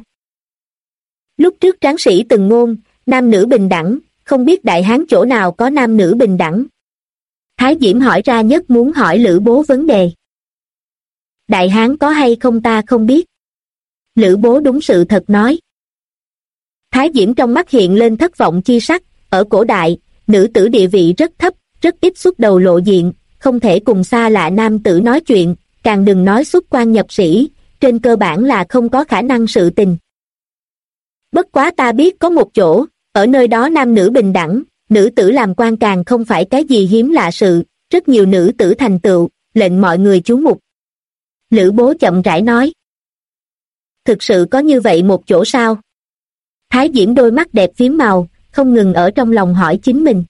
Lúc trước tráng sĩ từng ngôn, nam nữ bình đẳng, không biết Đại Hán chỗ nào có nam nữ bình đẳng. Thái Diễm hỏi ra nhất muốn hỏi Lữ Bố vấn đề. Đại Hán có hay không ta không biết. Lữ Bố đúng sự thật nói. Thái Diễm trong mắt hiện lên thất vọng chi sắc, ở cổ đại, nữ tử địa vị rất thấp, rất ít xuất đầu lộ diện, không thể cùng xa lạ nam tử nói chuyện, càng đừng nói xuất quan nhập sĩ, trên cơ bản là không có khả năng sự tình. Bất quá ta biết có một chỗ, ở nơi đó nam nữ bình đẳng, nữ tử làm quan càng không phải cái gì hiếm lạ sự, rất nhiều nữ tử thành tựu, lệnh mọi người chú mục. Lữ Bố chậm rãi nói. Thực sự có như vậy một chỗ sao? Thái Diễm đôi mắt đẹp phím màu, không ngừng ở trong lòng hỏi chính mình.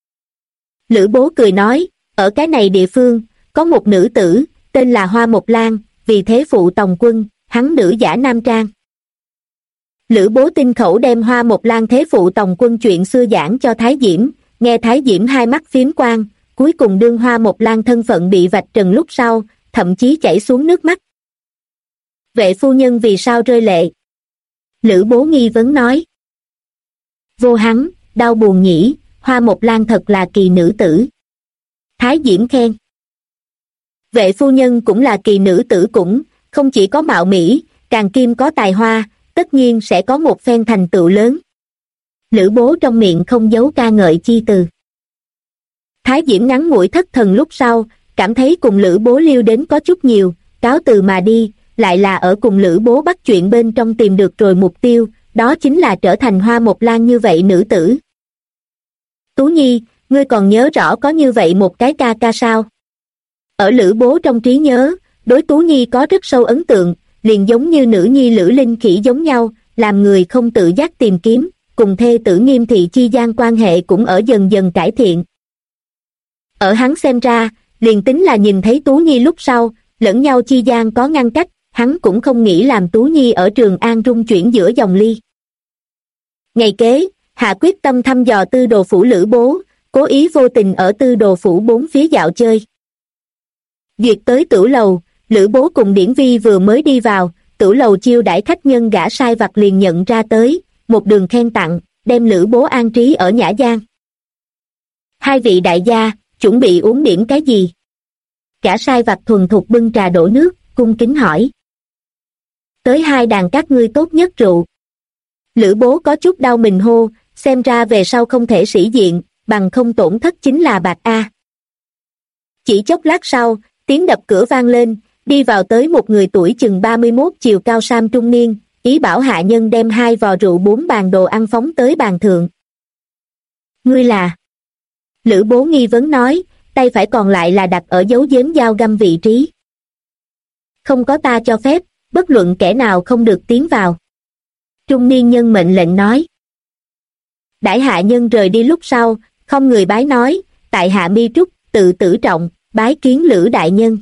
Lữ Bố cười nói, ở cái này địa phương, có một nữ tử, tên là Hoa Mộc Lan, vì thế phụ tòng quân, hắn nữ giả nam trang. Lữ Bố tinh khẩu đem Hoa Mộc Lan thế phụ tòng quân chuyện xưa giảng cho Thái Diễm, nghe Thái Diễm hai mắt phím quang, cuối cùng đương Hoa Mộc Lan thân phận bị vạch trần lúc sau, thậm chí chảy xuống nước mắt. Vệ phu nhân vì sao rơi lệ? Lữ Bố nghi vấn nói. Vô hắn, đau buồn nhỉ, Hoa Mộc Lan thật là kỳ nữ tử. Thái Diễm khen. Vệ phu nhân cũng là kỳ nữ tử cũng, không chỉ có mạo mỹ, càng kim có tài hoa, tất nhiên sẽ có một phen thành tựu lớn. Lữ Bố trong miệng không giấu ca ngợi chi từ. Thái Diễm ngắn ngủi thất thần lúc sau, cảm thấy cùng Lữ Bố liêu đến có chút nhiều, cáo từ mà đi, lại là ở cùng Lữ Bố bắt chuyện bên trong tìm được rồi mục tiêu, đó chính là trở thành Hoa Mộc Lan như vậy nữ tử. Tú Nhi, ngươi còn nhớ rõ có như vậy một cái ca ca sao? Ở Lữ Bố trong trí nhớ, đối Tú Nhi có rất sâu ấn tượng, liền giống như nữ nhi Lữ Linh Khỉ giống nhau, làm người không tự giác tìm kiếm, cùng thê tử Nghiêm Thị chi gian quan hệ cũng ở dần dần cải thiện. Ở hắn xem ra, liền tính là nhìn thấy Tú Nhi lúc sau, lẫn nhau chi gian có ngăn cách, hắn cũng không nghĩ làm Tú Nhi ở Trường An rung chuyển giữa dòng ly. Ngày kế, hạ quyết tâm thăm dò Tư Đồ phủ Lữ Bố, cố ý vô tình ở Tư Đồ phủ bốn phía dạo chơi. Duyệt tới tửu lầu, Lữ Bố cùng Điển Vi vừa mới đi vào, tửu lầu chiêu đãi khách nhân gã sai vặt liền nhận ra tới, một đường khen tặng, đem Lữ Bố an trí ở nhã gian. Hai vị đại gia, chuẩn bị uống điểm cái gì? Gã sai vặt thuần thục bưng trà đổ nước, cung kính hỏi. Tới hai đàn các ngươi tốt nhất rượu. Lữ Bố có chút đau mình hô, xem ra về sau không thể sĩ diện, bằng không tổn thất chính là bạc a. Chỉ chốc lát sau, tiếng đập cửa vang lên, đi vào tới một người tuổi chừng 31 chiều cao sam trung niên, ý bảo hạ nhân đem 2 vò rượu 4 bàn đồ ăn phóng tới bàn thượng. Ngươi là? Lữ Bố nghi vấn nói, tay phải còn lại là đặt ở dấu giếm dao găm vị trí. Không có ta cho phép, bất luận kẻ nào không được tiến vào. Trung niên nhân mệnh lệnh nói. Đãi hạ nhân rời đi lúc sau, không người bái nói, tại hạ mi trúc, tự tử trọng, bái kiến Lữ đại nhân.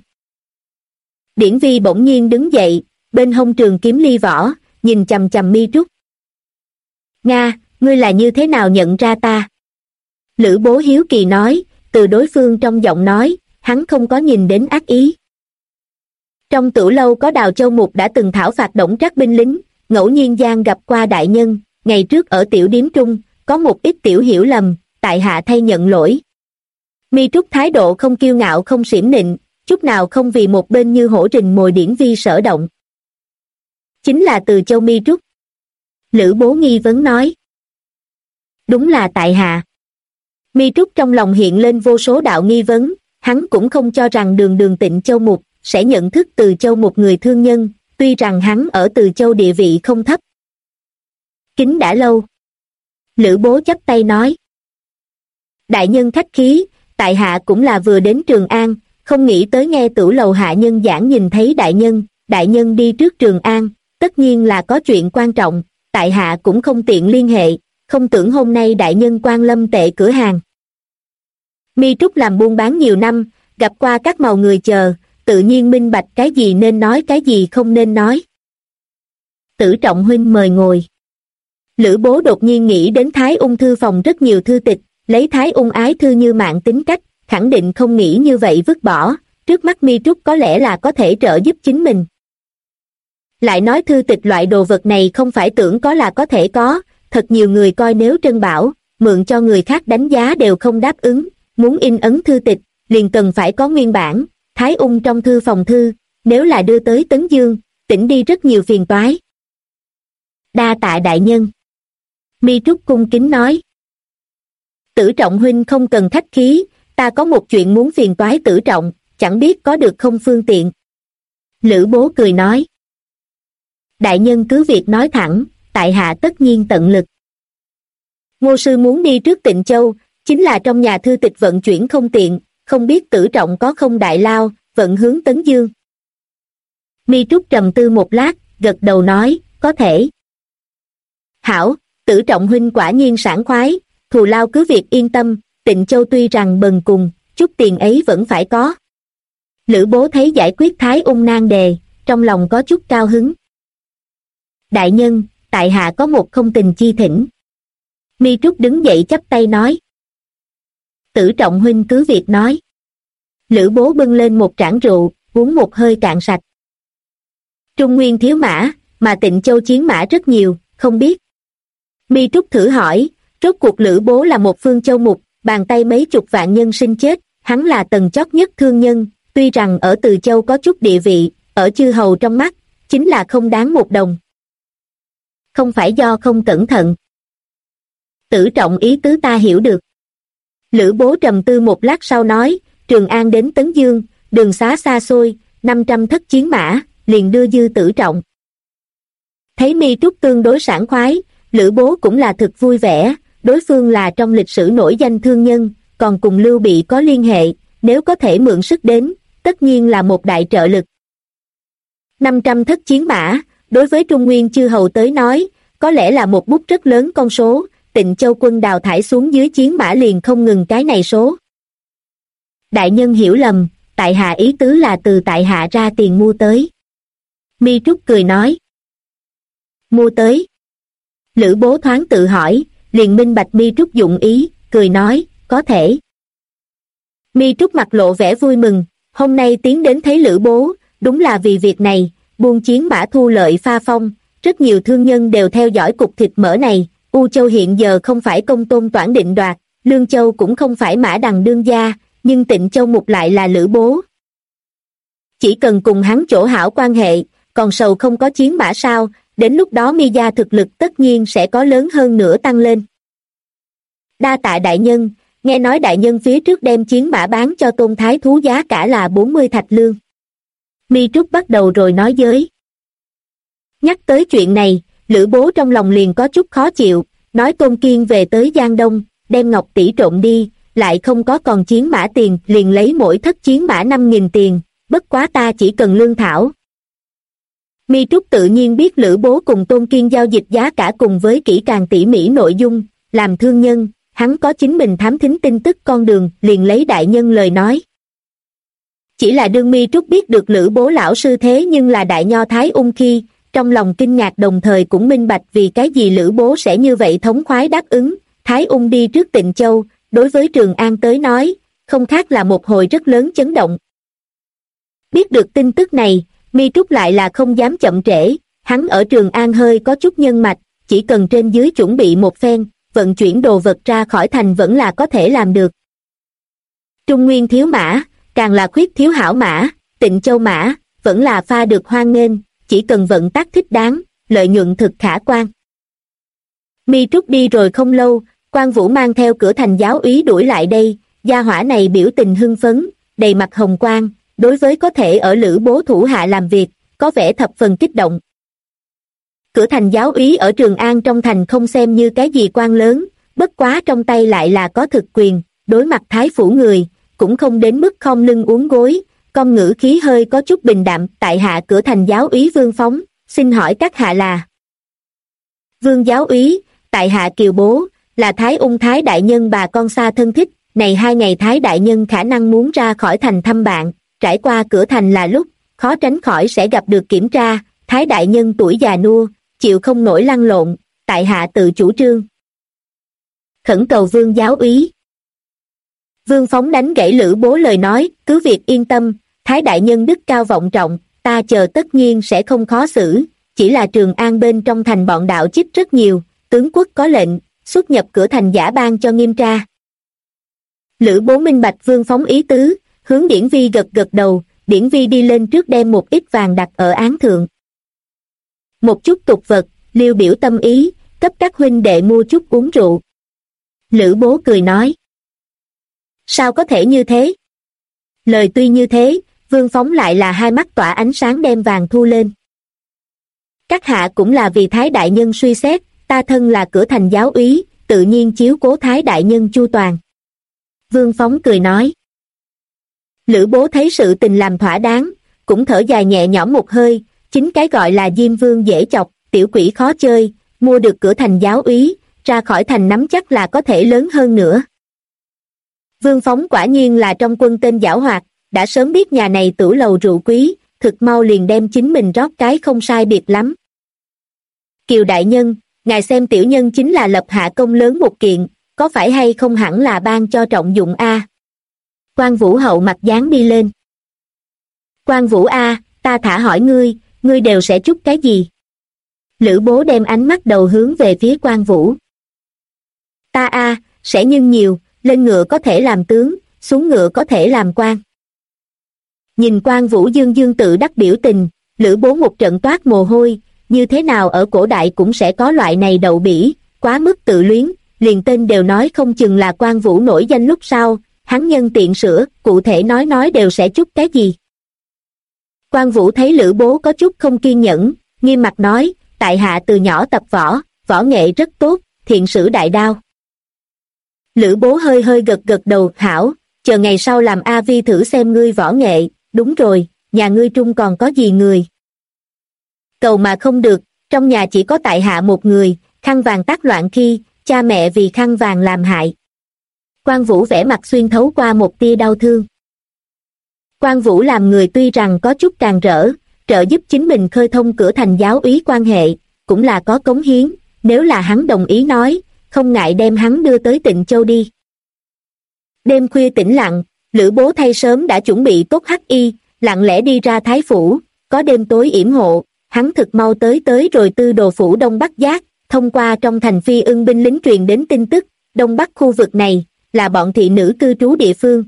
Điển Vi bỗng nhiên đứng dậy, bên hông trường kiếm ly vỏ, nhìn chằm chằm mi trúc. Nga, ngươi là như thế nào nhận ra ta? Lữ Bố hiếu kỳ nói, từ đối phương trong giọng nói, hắn không có nhìn đến ác ý. Trong tửu lâu có Đào Châu Mục đã từng thảo phạt Đổng Trác binh lính, ngẫu nhiên gian gặp qua đại nhân, ngày trước ở tiểu điếm trung, có một ít tiểu hiểu lầm, tại hạ thay nhận lỗi. Mi Trúc thái độ không kiêu ngạo không xiểm nịnh, chút nào không vì một bên như hổ rình mồi điển vi sở động. Chính là Từ Châu Mi Trúc. Lữ Bố nghi vấn nói. Đúng là tại hạ. Mi Trúc trong lòng hiện lên vô số đạo nghi vấn, hắn cũng không cho rằng đường Tịnh Châu Mục sẽ nhận thức Từ Châu một người thương nhân, tuy rằng hắn ở Từ Châu địa vị không thấp. Kính đã lâu. Lữ Bố chắp tay nói. Đại nhân khách khí, tại hạ cũng là vừa đến Trường An, không nghĩ tới nghe Tửu Lầu hạ nhân giảng nhìn thấy đại nhân đi trước Trường An, tất nhiên là có chuyện quan trọng, tại hạ cũng không tiện liên hệ, không tưởng hôm nay đại nhân quan lâm tệ cửa hàng. Mi Trúc làm buôn bán nhiều năm, gặp qua các màu người chờ, tự nhiên minh bạch cái gì nên nói cái gì không nên nói. Tử Trọng huynh mời ngồi. Lữ Bố đột nhiên nghĩ đến Thái Ung thư phòng rất nhiều thư tịch, lấy Thái Ung ái thư như mạng tính cách, khẳng định không nghĩ như vậy vứt bỏ, trước mắt Mi Trúc có lẽ là có thể trợ giúp chính mình. Lại nói thư tịch loại đồ vật này không phải tưởng có là có thể có, thật nhiều người coi nếu trân bảo, mượn cho người khác đánh giá đều không đáp ứng, muốn in ấn thư tịch, liền cần phải có nguyên bản, Thái Ung trong thư phòng thư, nếu là đưa tới Tấn Dương, tỉnh đi rất nhiều phiền toái. Đa tạ đại nhân. Mi Trúc cung kính nói. Tử Trọng huynh không cần khách khí, ta có một chuyện muốn phiền toái Tử Trọng, chẳng biết có được không phương tiện. Lữ Bố cười nói. Đại nhân cứ việc nói thẳng, tại hạ tất nhiên tận lực. Ngô sư muốn đi trước Tịnh Châu, chính là trong nhà thư tịch vận chuyển không tiện, không biết Tử Trọng có không đại lao, vận hướng Tấn Dương. Mi Trúc trầm tư một lát, gật đầu nói, có thể. Hảo, Tử Trọng huynh quả nhiên sảng khoái, thù lao cứ việc yên tâm, Tịnh Châu tuy rằng bần cùng, chút tiền ấy vẫn phải có. Lữ Bố thấy giải quyết Thái Ung nan đề, trong lòng có chút cao hứng. Đại nhân, tại hạ có một không tình chi thỉnh. Mi Trúc đứng dậy chắp tay nói. Tử Trọng huynh cứ việc nói. Lữ Bố bưng lên một trảng rượu, uống một hơi cạn sạch. Trung Nguyên thiếu mã, mà Tịnh Châu chiến mã rất nhiều, không biết. Mi Trúc thử hỏi, rốt cuộc Lữ Bố là một phương châu mục, bàn tay mấy chục vạn nhân sinh chết, hắn là tầng chót nhất thương nhân, tuy rằng ở Từ Châu có chút địa vị, ở chư hầu trong mắt, chính là không đáng một đồng. Không phải do không cẩn thận. Tử Trọng ý tứ ta hiểu được. Lữ Bố trầm tư một lát sau nói, Trường An đến Tấn Dương, đường xá xa xôi, 500 thất chiến mã, liền đưa dư Tử Trọng. Thấy Mi Trúc tương đối sảng khoái, Lữ Bố cũng là thực vui vẻ, đối phương là trong lịch sử nổi danh thương nhân, còn cùng Lưu Bị có liên hệ, nếu có thể mượn sức đến, tất nhiên là một đại trợ lực. 500 thất chiến mã, đối với Trung Nguyên chư hầu tới nói, có lẽ là một bút rất lớn con số, Tịnh Châu quân đào thải xuống dưới chiến mã liền không ngừng cái này số. Đại nhân hiểu lầm, tại hạ ý tứ là từ tại hạ ra tiền mua tới. Mi Trúc cười nói. Mua tới. Lữ Bố thoáng tự hỏi, liền minh bạch Mi Trúc dụng ý, cười nói, có thể. Mi Trúc mặt lộ vẻ vui mừng, hôm nay tiến đến thấy Lữ Bố, đúng là vì việc này, buôn chiến mã thu lợi pha phong, rất nhiều thương nhân đều theo dõi cục thịt mỡ này, U Châu hiện giờ không phải Công Tôn Toản định đoạt, Lương Châu cũng không phải Mã Đằng đương gia, nhưng Tịnh Châu mục lại là Lữ Bố. Chỉ cần cùng hắn chỗ hảo quan hệ, còn sầu không có chiến mã sao, đến lúc đó Mi gia thực lực tất nhiên sẽ có lớn hơn nữa tăng lên. Đa tạ đại nhân, nghe nói đại nhân phía trước đem chiến mã bán cho Tôn Thái Thú giá cả là 40 thạch lương. Mi Trúc bắt đầu rồi nói giới. Nhắc tới chuyện này, Lữ Bố trong lòng liền có chút khó chịu, nói Tôn Kiên về tới Giang Đông, đem Ngọc tỷ trộm đi, lại không có còn chiến mã tiền, liền lấy mỗi thất chiến mã 5.000 tiền, bất quá ta chỉ cần lương thảo. Mi Trúc tự nhiên biết Lữ Bố cùng Tôn Kiên giao dịch giá cả cùng với kỹ càng tỉ mỉ nội dung, làm thương nhân, hắn có chính mình thám thính tin tức con đường, liền lấy đại nhân lời nói. Chỉ là đương Mi Trúc biết được Lữ Bố lão sư thế nhưng là đại nho Thái Ung khi, trong lòng kinh ngạc đồng thời cũng minh bạch vì cái gì Lữ Bố sẽ như vậy thống khoái đáp ứng, Thái Ung đi trước Tịnh Châu, đối với Trường An tới nói, không khác là một hồi rất lớn chấn động. Biết được tin tức này, Mi Trúc lại là không dám chậm trễ, hắn ở Trường An hơi có chút nhân mạch, chỉ cần trên dưới chuẩn bị một phen, vận chuyển đồ vật ra khỏi thành vẫn là có thể làm được. Trung Nguyên thiếu mã, càng là khuyết thiếu hảo mã, Tịnh Châu mã, vẫn là pha được hoan nghênh, chỉ cần vận tác thích đáng, lợi nhuận thực khả quan. Mi Trúc đi rồi không lâu, Quan Vũ mang theo Cửa Thành giáo úy đuổi lại đây, gia hỏa này biểu tình hưng phấn, đầy mặt hồng quang, đối với có thể ở Lữ Bố thủ hạ làm việc, có vẻ thập phần kích động. Cửa Thành giáo úy ở Trường An trong thành không xem như cái gì quan lớn, bất quá trong tay lại là có thực quyền, đối mặt thái phủ người, cũng không đến mức khom lưng uốn gối, con ngữ khí hơi có chút bình đạm. Tại hạ Cửa Thành giáo úy Vương Phóng, xin hỏi các hạ là? Vương giáo úy, tại hạ Kiều Bố, là Thái Ung Thái đại nhân bà con xa thân thích, này 2 ngày Thái đại nhân khả năng muốn ra khỏi thành thăm bạn, trải qua cửa thành là lúc, khó tránh khỏi sẽ gặp được kiểm tra, Thái đại nhân tuổi già nua, chịu không nổi lăn lộn, tại hạ tự chủ trương. Khẩn cầu Vương giáo úy. Vương Phóng đánh gãy Lữ Bố lời nói, cứ việc yên tâm, Thái đại nhân đức cao vọng trọng, ta chờ tất nhiên sẽ không khó xử, chỉ là Trường An bên trong thành bọn đạo chích rất nhiều, tướng quốc có lệnh, xuất nhập cửa thành giả ban cho nghiêm tra. Lữ Bố minh bạch Vương Phóng ý tứ, hướng Điển Vi gật gật đầu, Điển Vi đi lên trước đem một ít vàng đặt ở án thượng. Một chút tục vật, liêu biểu tâm ý, cấp các huynh đệ mua chút uống rượu. Lữ Bố cười nói. Sao có thể như thế? Lời tuy như thế, Vương Phóng lại là hai mắt tỏa ánh sáng đem vàng thu lên. Các hạ cũng là vì Thái đại nhân suy xét, ta thân là Cửa Thành giáo úy, tự nhiên chiếu cố Thái đại nhân chu toàn. Vương Phóng cười nói. Lữ Bố thấy sự tình làm thỏa đáng, cũng thở dài nhẹ nhõm một hơi, chính cái gọi là Diêm Vương dễ chọc, tiểu quỷ khó chơi, mua được Cửa Thành giáo úy, ra khỏi thành nắm chắc là có thể lớn hơn nữa. Vương Phóng quả nhiên là trong quân tên giảo hoạt, đã sớm biết nhà này tửu lầu rượu quý, thực mau liền đem chính mình rót cái không sai biệt lắm. Kiều đại nhân, ngài xem tiểu nhân chính là lập hạ công lớn một kiện, có phải hay không hẳn là ban cho trọng dụng a? Quan Vũ hậu mặt dán đi lên. Quan Vũ a, ta thả hỏi ngươi đều sẽ chúc cái gì? Lữ Bố đem ánh mắt đầu hướng về phía Quan Vũ. Ta a, sẽ nhưng nhiều, lên ngựa có thể làm tướng, xuống ngựa có thể làm quan. Nhìn Quan Vũ dương dương tự đắc biểu tình, Lữ Bố một trận toát mồ hôi, như thế nào ở cổ đại cũng sẽ có loại này đậu bỉ, quá mức tự luyến, liền tên đều nói không chừng là Quan Vũ nổi danh lúc sau, hắn nhân tiện sửa, cụ thể nói đều sẽ chúc cái gì. Quan Vũ thấy Lữ Bố có chút không kiên nhẫn, nghiêm mặt nói, tại hạ từ nhỏ tập võ nghệ rất tốt, thiện sử đại đao. Lữ Bố hơi hơi gật đầu, hảo, chờ ngày sau làm A Vi thử xem ngươi võ nghệ, đúng rồi, nhà ngươi trung còn có gì người? Cầu mà không được, trong nhà chỉ có tại hạ một người, khăn vàng tác loạn khi, cha mẹ vì khăn vàng làm hại. Quan Vũ vẻ mặt xuyên thấu qua một tia đau thương. Quan Vũ làm người tuy rằng có chút càn rỡ, trợ giúp chính mình khơi thông Cửa Thành giáo úy quan hệ, cũng là có cống hiến, nếu là hắn đồng ý nói, không ngại đem hắn đưa tới Tịnh Châu đi. Đêm khuya tĩnh lặng, Lữ Bố thay sớm đã chuẩn bị tốt hắc y, lặng lẽ đi ra Thái Phủ, có đêm tối yểm hộ, hắn thực mau tới rồi Tư Đồ Phủ Đông Bắc Giác, thông qua trong thành Phi Ưng binh lính truyền đến tin tức, Đông Bắc khu vực này, là bọn thị nữ cư trú địa phương.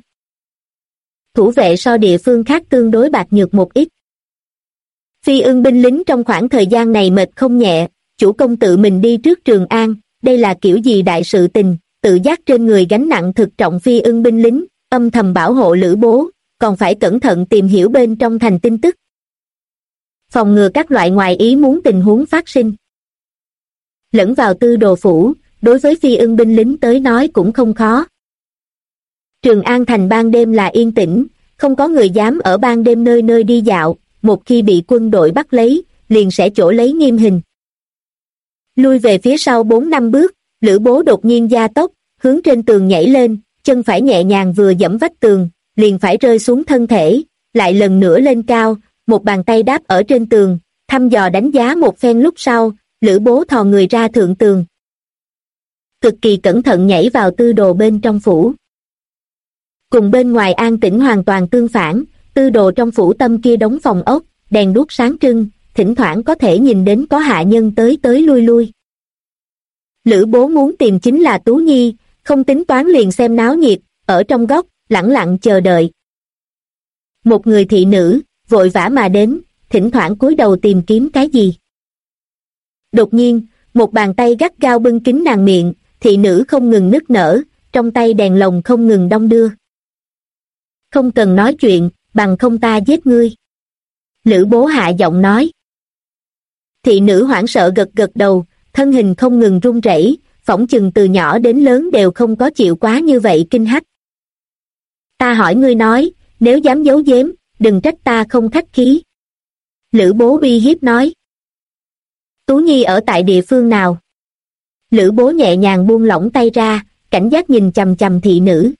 Thủ vệ so địa phương khác tương đối bạc nhược một ít. Phi Ưng binh lính trong khoảng thời gian này mệt không nhẹ, chủ công tự mình đi trước Trường An, đây là kiểu gì đại sự tình, tự giác trên người gánh nặng thực trọng. Phi Ưng binh lính, âm thầm bảo hộ Lữ Bố, còn phải cẩn thận tìm hiểu bên trong thành tin tức. Phòng ngừa các loại ngoài ý muốn tình huống phát sinh. Lẫn vào Tư Đồ Phủ, đối với Phi Ưng binh lính tới nói cũng không khó. Trường An thành ban đêm là yên tĩnh, không có người dám ở ban đêm nơi nơi đi dạo, một khi bị quân đội bắt lấy, liền sẽ chỗ lấy nghiêm hình. Lui về phía sau 4-5 bước, Lữ Bố đột nhiên gia tốc, hướng trên tường nhảy lên, chân phải nhẹ nhàng vừa dẫm vách tường, liền phải rơi xuống thân thể, lại lần nữa lên cao, một bàn tay đáp ở trên tường, thăm dò đánh giá một phen lúc sau, Lữ Bố thò người ra thượng tường. Cực kỳ cẩn thận nhảy vào Tư Đồ bên trong phủ. Cùng bên ngoài an tĩnh hoàn toàn tương phản, Tư Đồ trong phủ tâm kia đóng phòng ốc, đèn đuốc sáng trưng, thỉnh thoảng có thể nhìn đến có hạ nhân tới tới lui lui. Lữ Bố muốn tìm chính là Tú Nhi, không tính toán liền xem náo nhiệt, ở trong góc, lẳng lặng chờ đợi. Một người thị nữ, vội vã mà đến, thỉnh thoảng cúi đầu tìm kiếm cái gì. Đột nhiên, một bàn tay gắt gao bưng kín nàng miệng, thị nữ không ngừng nức nở, trong tay đèn lồng không ngừng đong đưa. Không cần nói chuyện, bằng không ta giết ngươi. Lữ Bố hạ giọng nói. Thị nữ hoảng sợ gật gật đầu, thân hình không ngừng run rẩy, phỏng chừng từ nhỏ đến lớn đều không có chịu quá như vậy kinh hách. Ta hỏi ngươi nói, nếu dám giấu giếm, đừng trách ta không khách khí. Lữ Bố uy hiếp nói. Tú Nhi ở tại địa phương nào? Lữ Bố nhẹ nhàng buông lỏng tay ra, cảnh giác nhìn chằm chằm thị nữ.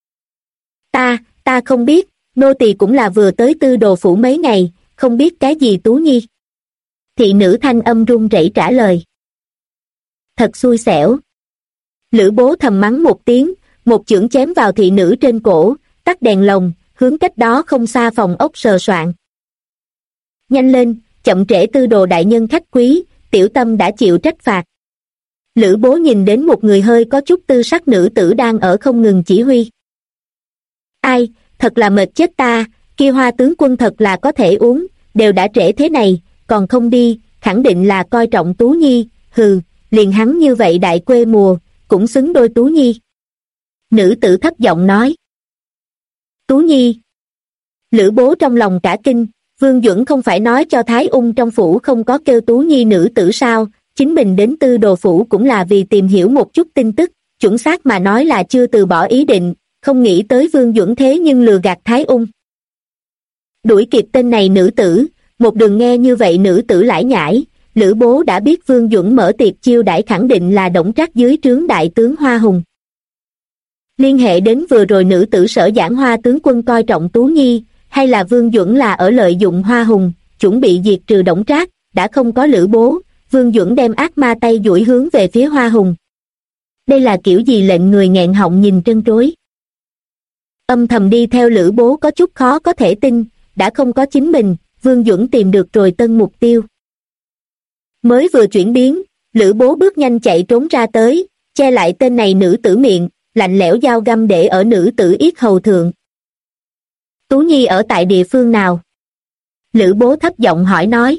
Ta không biết, nô tỳ cũng là vừa tới Tư Đồ phủ mấy ngày, không biết cái gì Tú Nhi. Thị nữ thanh âm run rẩy trả lời. Thật xui xẻo. Lữ Bố thầm mắng một tiếng, một chưởng chém vào thị nữ trên cổ, tắt đèn lồng, hướng cách đó không xa phòng ốc sờ soạn. Nhanh lên, chậm trễ Tư Đồ đại nhân khách quý, tiểu tâm đã chịu trách phạt. Lữ Bố nhìn đến một người hơi có chút tư sắc nữ tử đang ở không ngừng chỉ huy. Ai, thật là mệt chết ta, kia Hoa tướng quân thật là có thể uống, đều đã trễ thế này, còn không đi, khẳng định là coi trọng Tú Nhi, hừ, liền hắn như vậy đại quê mùa, cũng xứng đôi Tú Nhi. Nữ tử thấp giọng nói. Tú Nhi. Lữ Bố trong lòng cả kinh, Vương Duẩn không phải nói cho Thái Ung trong phủ không có kêu Tú Nhi nữ tử sao, chính mình đến Tư Đồ phủ cũng là vì tìm hiểu một chút tin tức, chuẩn xác mà nói là chưa từ bỏ ý định, không nghĩ tới Vương Duẩn thế nhưng lừa gạt Thái Ung. Đuổi kịp tên này nữ tử, một đường nghe như vậy nữ tử lải nhải, Lữ Bố đã biết Vương Duẩn mở tiệc chiêu đãi khẳng định là Đổng Trác dưới trướng đại tướng Hoa Hùng. Liên hệ đến vừa rồi nữ tử Sở Giảng Hoa tướng quân coi trọng Tú Nhi, hay là Vương Duẩn là ở lợi dụng Hoa Hùng, chuẩn bị diệt trừ Đổng Trác, đã không có Lữ Bố, Vương Duẩn đem ác ma tay duỗi hướng về phía Hoa Hùng. Đây là kiểu gì lệnh người nghẹn họng nhìn trân trối. Âm thầm đi theo Lữ Bố có chút khó có thể tin, đã không có chính mình, Vương Duẩn tìm được rồi tân mục tiêu. Mới vừa chuyển biến, Lữ Bố bước nhanh chạy trốn ra tới, che lại tên này nữ tử miệng, lạnh lẽo dao găm để ở nữ tử yết hầu thượng. Tú Nhi ở tại địa phương nào? Lữ Bố thấp giọng hỏi nói.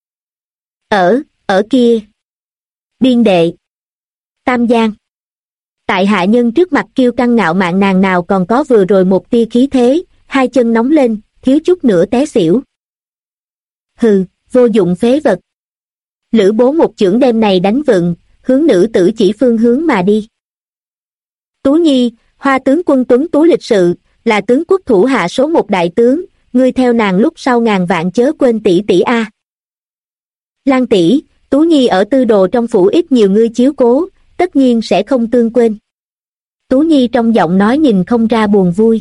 Ở kia. Biên đệ. Tam Giang. Tại hạ nhân trước mặt kiêu căng ngạo mạn nàng nào còn có vừa rồi một tia khí thế, hai chân nóng lên, thiếu chút nữa té xỉu. Hừ, vô dụng phế vật. Lữ Bố một chưởng đem này đánh vựng, hướng nữ tử chỉ phương hướng mà đi. Tú Nhi, Hoa tướng quân tuấn tú lịch sự, là tướng quốc thủ hạ số một đại tướng, ngươi theo nàng lúc sau ngàn vạn chớ quên tỷ tỷ a. Lan tỷ, Tú Nhi ở Tư Đồ trong phủ ít nhiều ngươi chiếu cố, tất nhiên sẽ không tương quên. Tú Nhi trong giọng nói nhìn không ra buồn vui.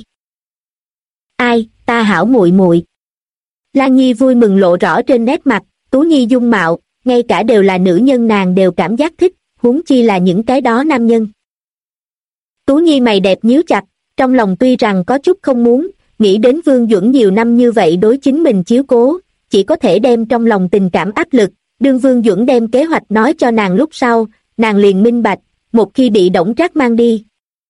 Ai, ta hảo muội muội. Lan Nhi vui mừng lộ rõ trên nét mặt, Tú Nhi dung mạo, ngay cả đều là nữ nhân nàng đều cảm giác thích, huống chi là những cái đó nam nhân. Tú Nhi mày đẹp nhíu chặt, trong lòng tuy rằng có chút không muốn, nghĩ đến Vương Duẩn nhiều năm như vậy đối chính mình chiếu cố, chỉ có thể đem trong lòng tình cảm áp lực, đương Vương Duẩn đem kế hoạch nói cho nàng lúc sau, nàng liền minh bạch, một khi bị Đổng Trác mang đi.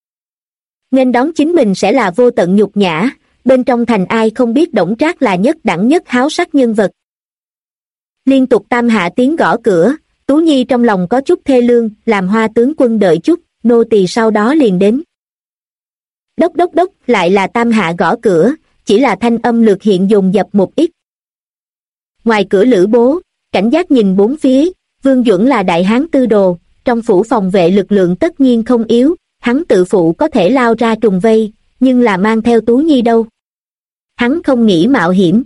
Nên đón chính mình sẽ là vô tận nhục nhã, bên trong thành ai không biết Đổng Trác là nhất đẳng nhất háo sắc nhân vật. Liên tục tam hạ tiếng gõ cửa, Tú Nhi trong lòng có chút thê lương, làm Hoa tướng quân đợi chút, nô tỳ sau đó liền đến. Đốc đốc đốc, lại là tam hạ gõ cửa, chỉ là thanh âm lược hiện dồn dập một ít. Ngoài cửa Lữ Bố, cảnh giác nhìn bốn phía, Vương Duẩn là đại hán Tư Đồ, trong phủ phòng vệ lực lượng tất nhiên không yếu, hắn tự phụ có thể lao ra trùng vây, nhưng là mang theo Tú Nhi đâu. Hắn không nghĩ mạo hiểm.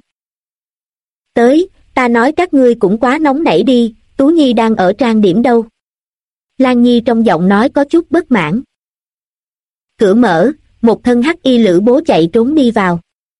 Tới, ta nói các ngươi cũng quá nóng nảy đi, Tú Nhi đang ở trang điểm đâu. Lan Nhi trong giọng nói có chút bất mãn. Cửa mở, một thân hắc y Lữ Bố chạy trốn đi vào.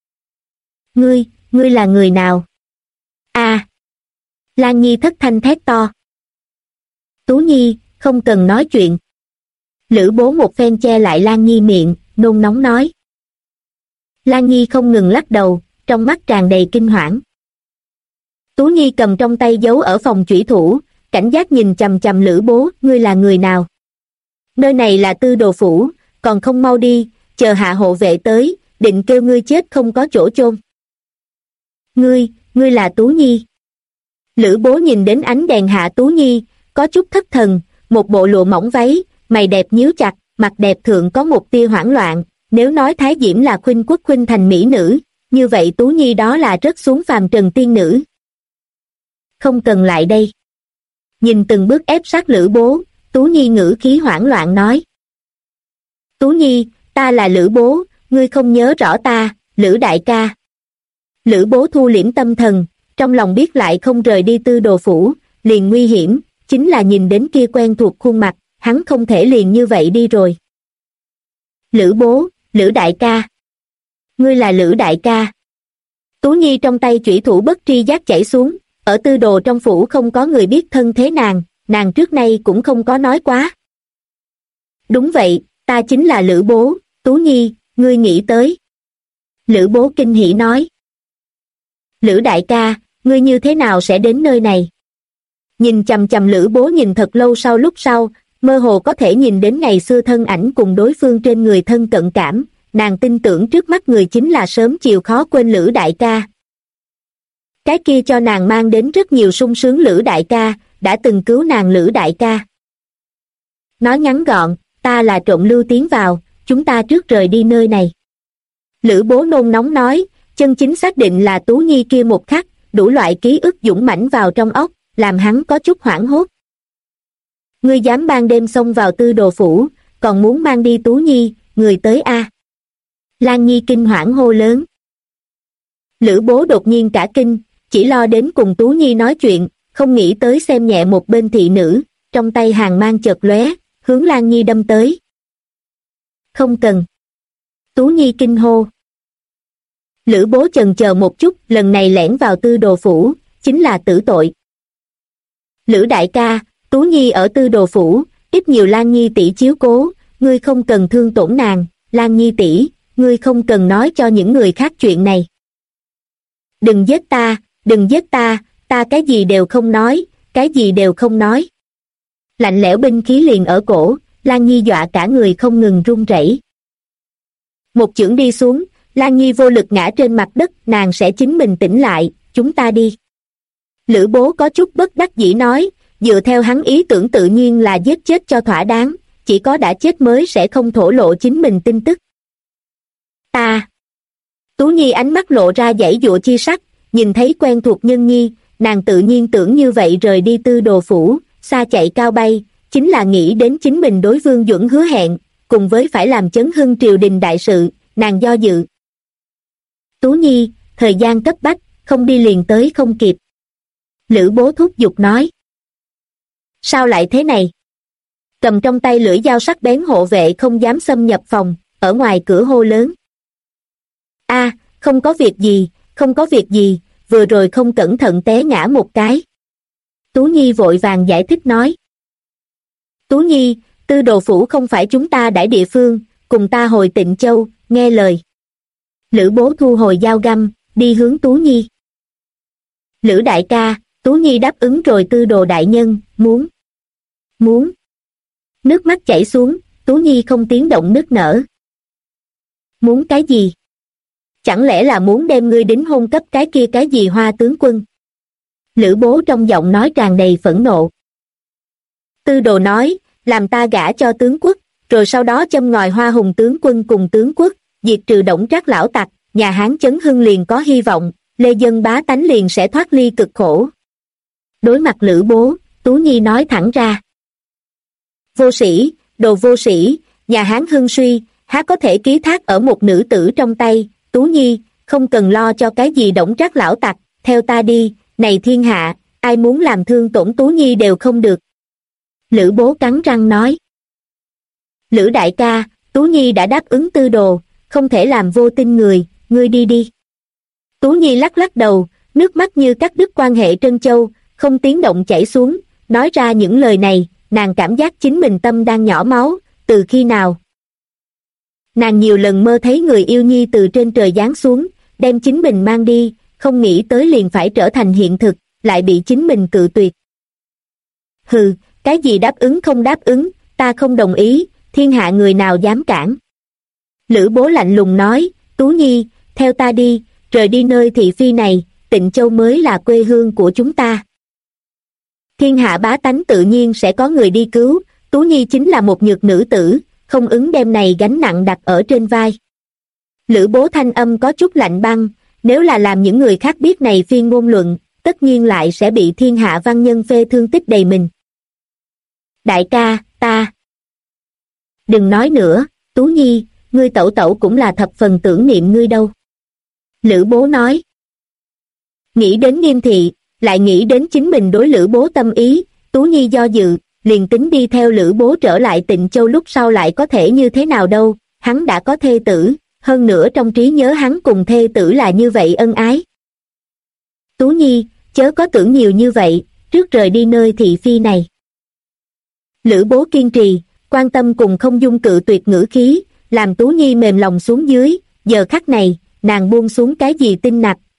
Ngươi là người nào? A. Lan Nhi thất thanh thét to. Tú Nhi, không cần nói chuyện. Lữ Bố một phen che lại Lan Nhi miệng, nôn nóng nói. Lan Nhi không ngừng lắc đầu, trong mắt tràn đầy kinh hoảng. Tú Nhi cầm trong tay giấu ở phòng chủy thủ, cảnh giác nhìn chằm chằm Lữ Bố. Ngươi là người nào? Nơi này là Tư Đồ phủ, còn không mau đi, chờ hạ hộ vệ tới, định kêu ngươi chết không có chỗ chôn. Ngươi là Tú Nhi. Lữ Bố nhìn đến ánh đèn hạ Tú Nhi, có chút thất thần, một bộ lụa mỏng váy, mày đẹp nhíu chặt, mặt đẹp thượng có một tia hoảng loạn. Nếu nói Thái Diễm là khuynh quốc khuynh thành mỹ nữ, như vậy Tú Nhi đó là rớt xuống phàm trần tiên nữ. Không cần lại đây. Nhìn từng bước ép sát Lữ Bố, Tú Nhi ngữ khí hoảng loạn nói. Tú Nhi, ta là Lữ Bố, ngươi không nhớ rõ ta, Lữ đại ca. Lữ Bố thu liễm tâm thần, trong lòng biết lại không rời đi Tư Đồ phủ, liền nguy hiểm, chính là nhìn đến kia quen thuộc khuôn mặt, hắn không thể liền như vậy đi rồi. Lữ Bố, Lữ đại ca. Ngươi là Lữ đại ca. Tú Nhi trong tay chủy thủ bất tri giác chảy xuống, ở Tư Đồ trong phủ không có người biết thân thế nàng trước nay cũng không có nói quá. Đúng vậy, ta chính là Lữ Bố, Tú Nhi, ngươi nghĩ tới. Lữ Bố kinh hỉ nói. Lữ đại ca, ngươi như thế nào sẽ đến nơi này? Nhìn chằm chằm Lữ Bố nhìn thật lâu lúc sau, mơ hồ có thể nhìn đến ngày xưa thân ảnh cùng đối phương trên người thân cận cảm, nàng tin tưởng trước mắt người chính là sớm chiều khó quên Lữ đại ca. Cái kia cho nàng mang đến rất nhiều sung sướng Lữ đại ca, đã từng cứu nàng Lữ đại ca. Nói ngắn gọn, ta là trộm lưu tiến vào, chúng ta trước rời đi nơi này. Lữ Bố nôn nóng nói, chân chính xác định là Tú Nhi kia một khắc, đủ loại ký ức dũng mãnh vào trong óc, làm hắn có chút hoảng hốt. Ngươi dám ban đêm xông vào Tư Đồ phủ, còn muốn mang đi Tú Nhi, người tới a? Lan Nhi kinh hoảng hô lớn. Lữ Bố đột nhiên cả kinh, chỉ lo đến cùng Tú Nhi nói chuyện, không nghĩ tới xem nhẹ một bên thị nữ, trong tay hàng mang chợt lóe, hướng Lan Nhi đâm tới. Không cần. Tú Nhi kinh hô. Lữ Bố chần chờ một chút, lần này lẻn vào Tư Đồ phủ, chính là tử tội. Lữ đại ca, Tú Nhi ở Tư Đồ phủ, ít nhiều Lan Nhi tỷ chiếu cố, ngươi không cần thương tổn nàng, Lan Nhi tỷ, ngươi không cần nói cho những người khác chuyện này. Đừng giết ta, ta cái gì đều không nói, cái gì đều không nói. Lạnh lẽo binh khí liền ở cổ, Lan Nhi dọa cả người không ngừng run rẩy. Một chưởng đi xuống, Lan Nhi vô lực ngã trên mặt đất, nàng sẽ chính mình tỉnh lại, chúng ta đi. Lữ Bố có chút bất đắc dĩ nói, dựa theo hắn ý tưởng tự nhiên là giết chết cho thỏa đáng, chỉ có đã chết mới sẽ không thổ lộ chính mình tin tức. Ta. Tú Nhi ánh mắt lộ ra giãy giụa chi sắc, nhìn thấy quen thuộc nhân nhi, nàng tự nhiên tưởng như vậy rời đi Tư Đồ phủ, xa chạy cao bay, chính là nghĩ đến chính mình đối Vương Duẩn hứa hẹn, cùng với phải làm chấn hưng triều đình đại sự, nàng do dự. Tú Nhi, thời gian cấp bách, không đi liền tới không kịp. Lữ Bố thúc giục nói. Sao lại thế này? Cầm trong tay lưỡi dao sắc bén hộ vệ không dám xâm nhập phòng, ở ngoài cửa hô lớn. Không có việc gì, không có việc gì, vừa rồi không cẩn thận té ngã một cái. Tú Nhi vội vàng giải thích nói. Tú Nhi, Tư Đồ phủ không phải chúng ta đãi địa phương, cùng ta hồi Tịnh Châu, nghe lời. Lữ Bố thu hồi dao găm, đi hướng Tú Nhi. Lữ đại ca, Tú Nhi đáp ứng rồi Tư Đồ đại nhân, muốn. Nước mắt chảy xuống, Tú Nhi không tiếng động nức nở. Muốn cái gì? Chẳng lẽ là muốn đem ngươi đính hôn cấp cái kia cái gì Hoa tướng quân? Lữ Bố trong giọng nói tràn đầy phẫn nộ. Tư Đồ nói, làm ta gả cho tướng quốc, rồi sau đó châm ngòi Hoa Hùng tướng quân cùng tướng quốc, diệt trừ Đổng Trác lão tặc, nhà Hán chấn hưng liền có hy vọng, lê dân bá tánh liền sẽ thoát ly cực khổ. Đối mặt Lữ Bố, Tú Nhi nói thẳng ra. Vô sĩ, đồ vô sĩ, nhà Hán hưng suy, há có thể ký thác ở một nữ tử trong tay. Tú Nhi, không cần lo cho cái gì Đổng Trác lão tặc, theo ta đi, này thiên hạ, ai muốn làm thương tổn Tú Nhi đều không được. Lữ Bố cắn răng nói. Lữ đại ca, Tú Nhi đã đáp ứng Tư Đồ, không thể làm vô tin người, ngươi đi đi. Tú Nhi lắc lắc đầu, nước mắt như cắt đứt quan hệ trân châu, không tiếng động chảy xuống, nói ra những lời này, nàng cảm giác chính mình tâm đang nhỏ máu, từ khi nào? Nàng nhiều lần mơ thấy người yêu nhi từ trên trời giáng xuống, đem chính mình mang đi, không nghĩ tới liền phải trở thành hiện thực, lại bị chính mình cự tuyệt. Hừ, cái gì đáp ứng không đáp ứng, ta không đồng ý, thiên hạ người nào dám cản. Lữ Bố lạnh lùng nói, Tú Nhi, theo ta đi, rời đi nơi thị phi này, Tịnh Châu mới là quê hương của chúng ta. Thiên hạ bá tánh tự nhiên sẽ có người đi cứu, Tú Nhi chính là một nhược nữ tử, không ứng đem này gánh nặng đặt ở trên vai. Lữ Bố thanh âm có chút lạnh băng, nếu là làm những người khác biết này phiên ngôn luận, tất nhiên lại sẽ bị thiên hạ văn nhân phê thương tích đầy mình. Đại ca, ta... Đừng nói nữa, Tú Nhi, ngươi tẩu tẩu cũng là thập phần tưởng niệm ngươi đâu. Lữ Bố nói. Nghĩ đến Nghiêm Thị, lại nghĩ đến chính mình đối Lữ Bố tâm ý, Tú Nhi do dự, liền tính đi theo Lữ Bố trở lại Tịnh Châu lúc sau lại có thể như thế nào đâu, hắn đã có thê tử, hơn nữa trong trí nhớ hắn cùng thê tử là như vậy ân ái. Tú Nhi, chớ có tưởng nhiều như vậy, trước rời đi nơi thị phi này. Lữ Bố kiên trì, quan tâm cùng không dung cự tuyệt ngữ khí, làm Tú Nhi mềm lòng xuống dưới, giờ khắc này, nàng buông xuống cái gì tinh nặc,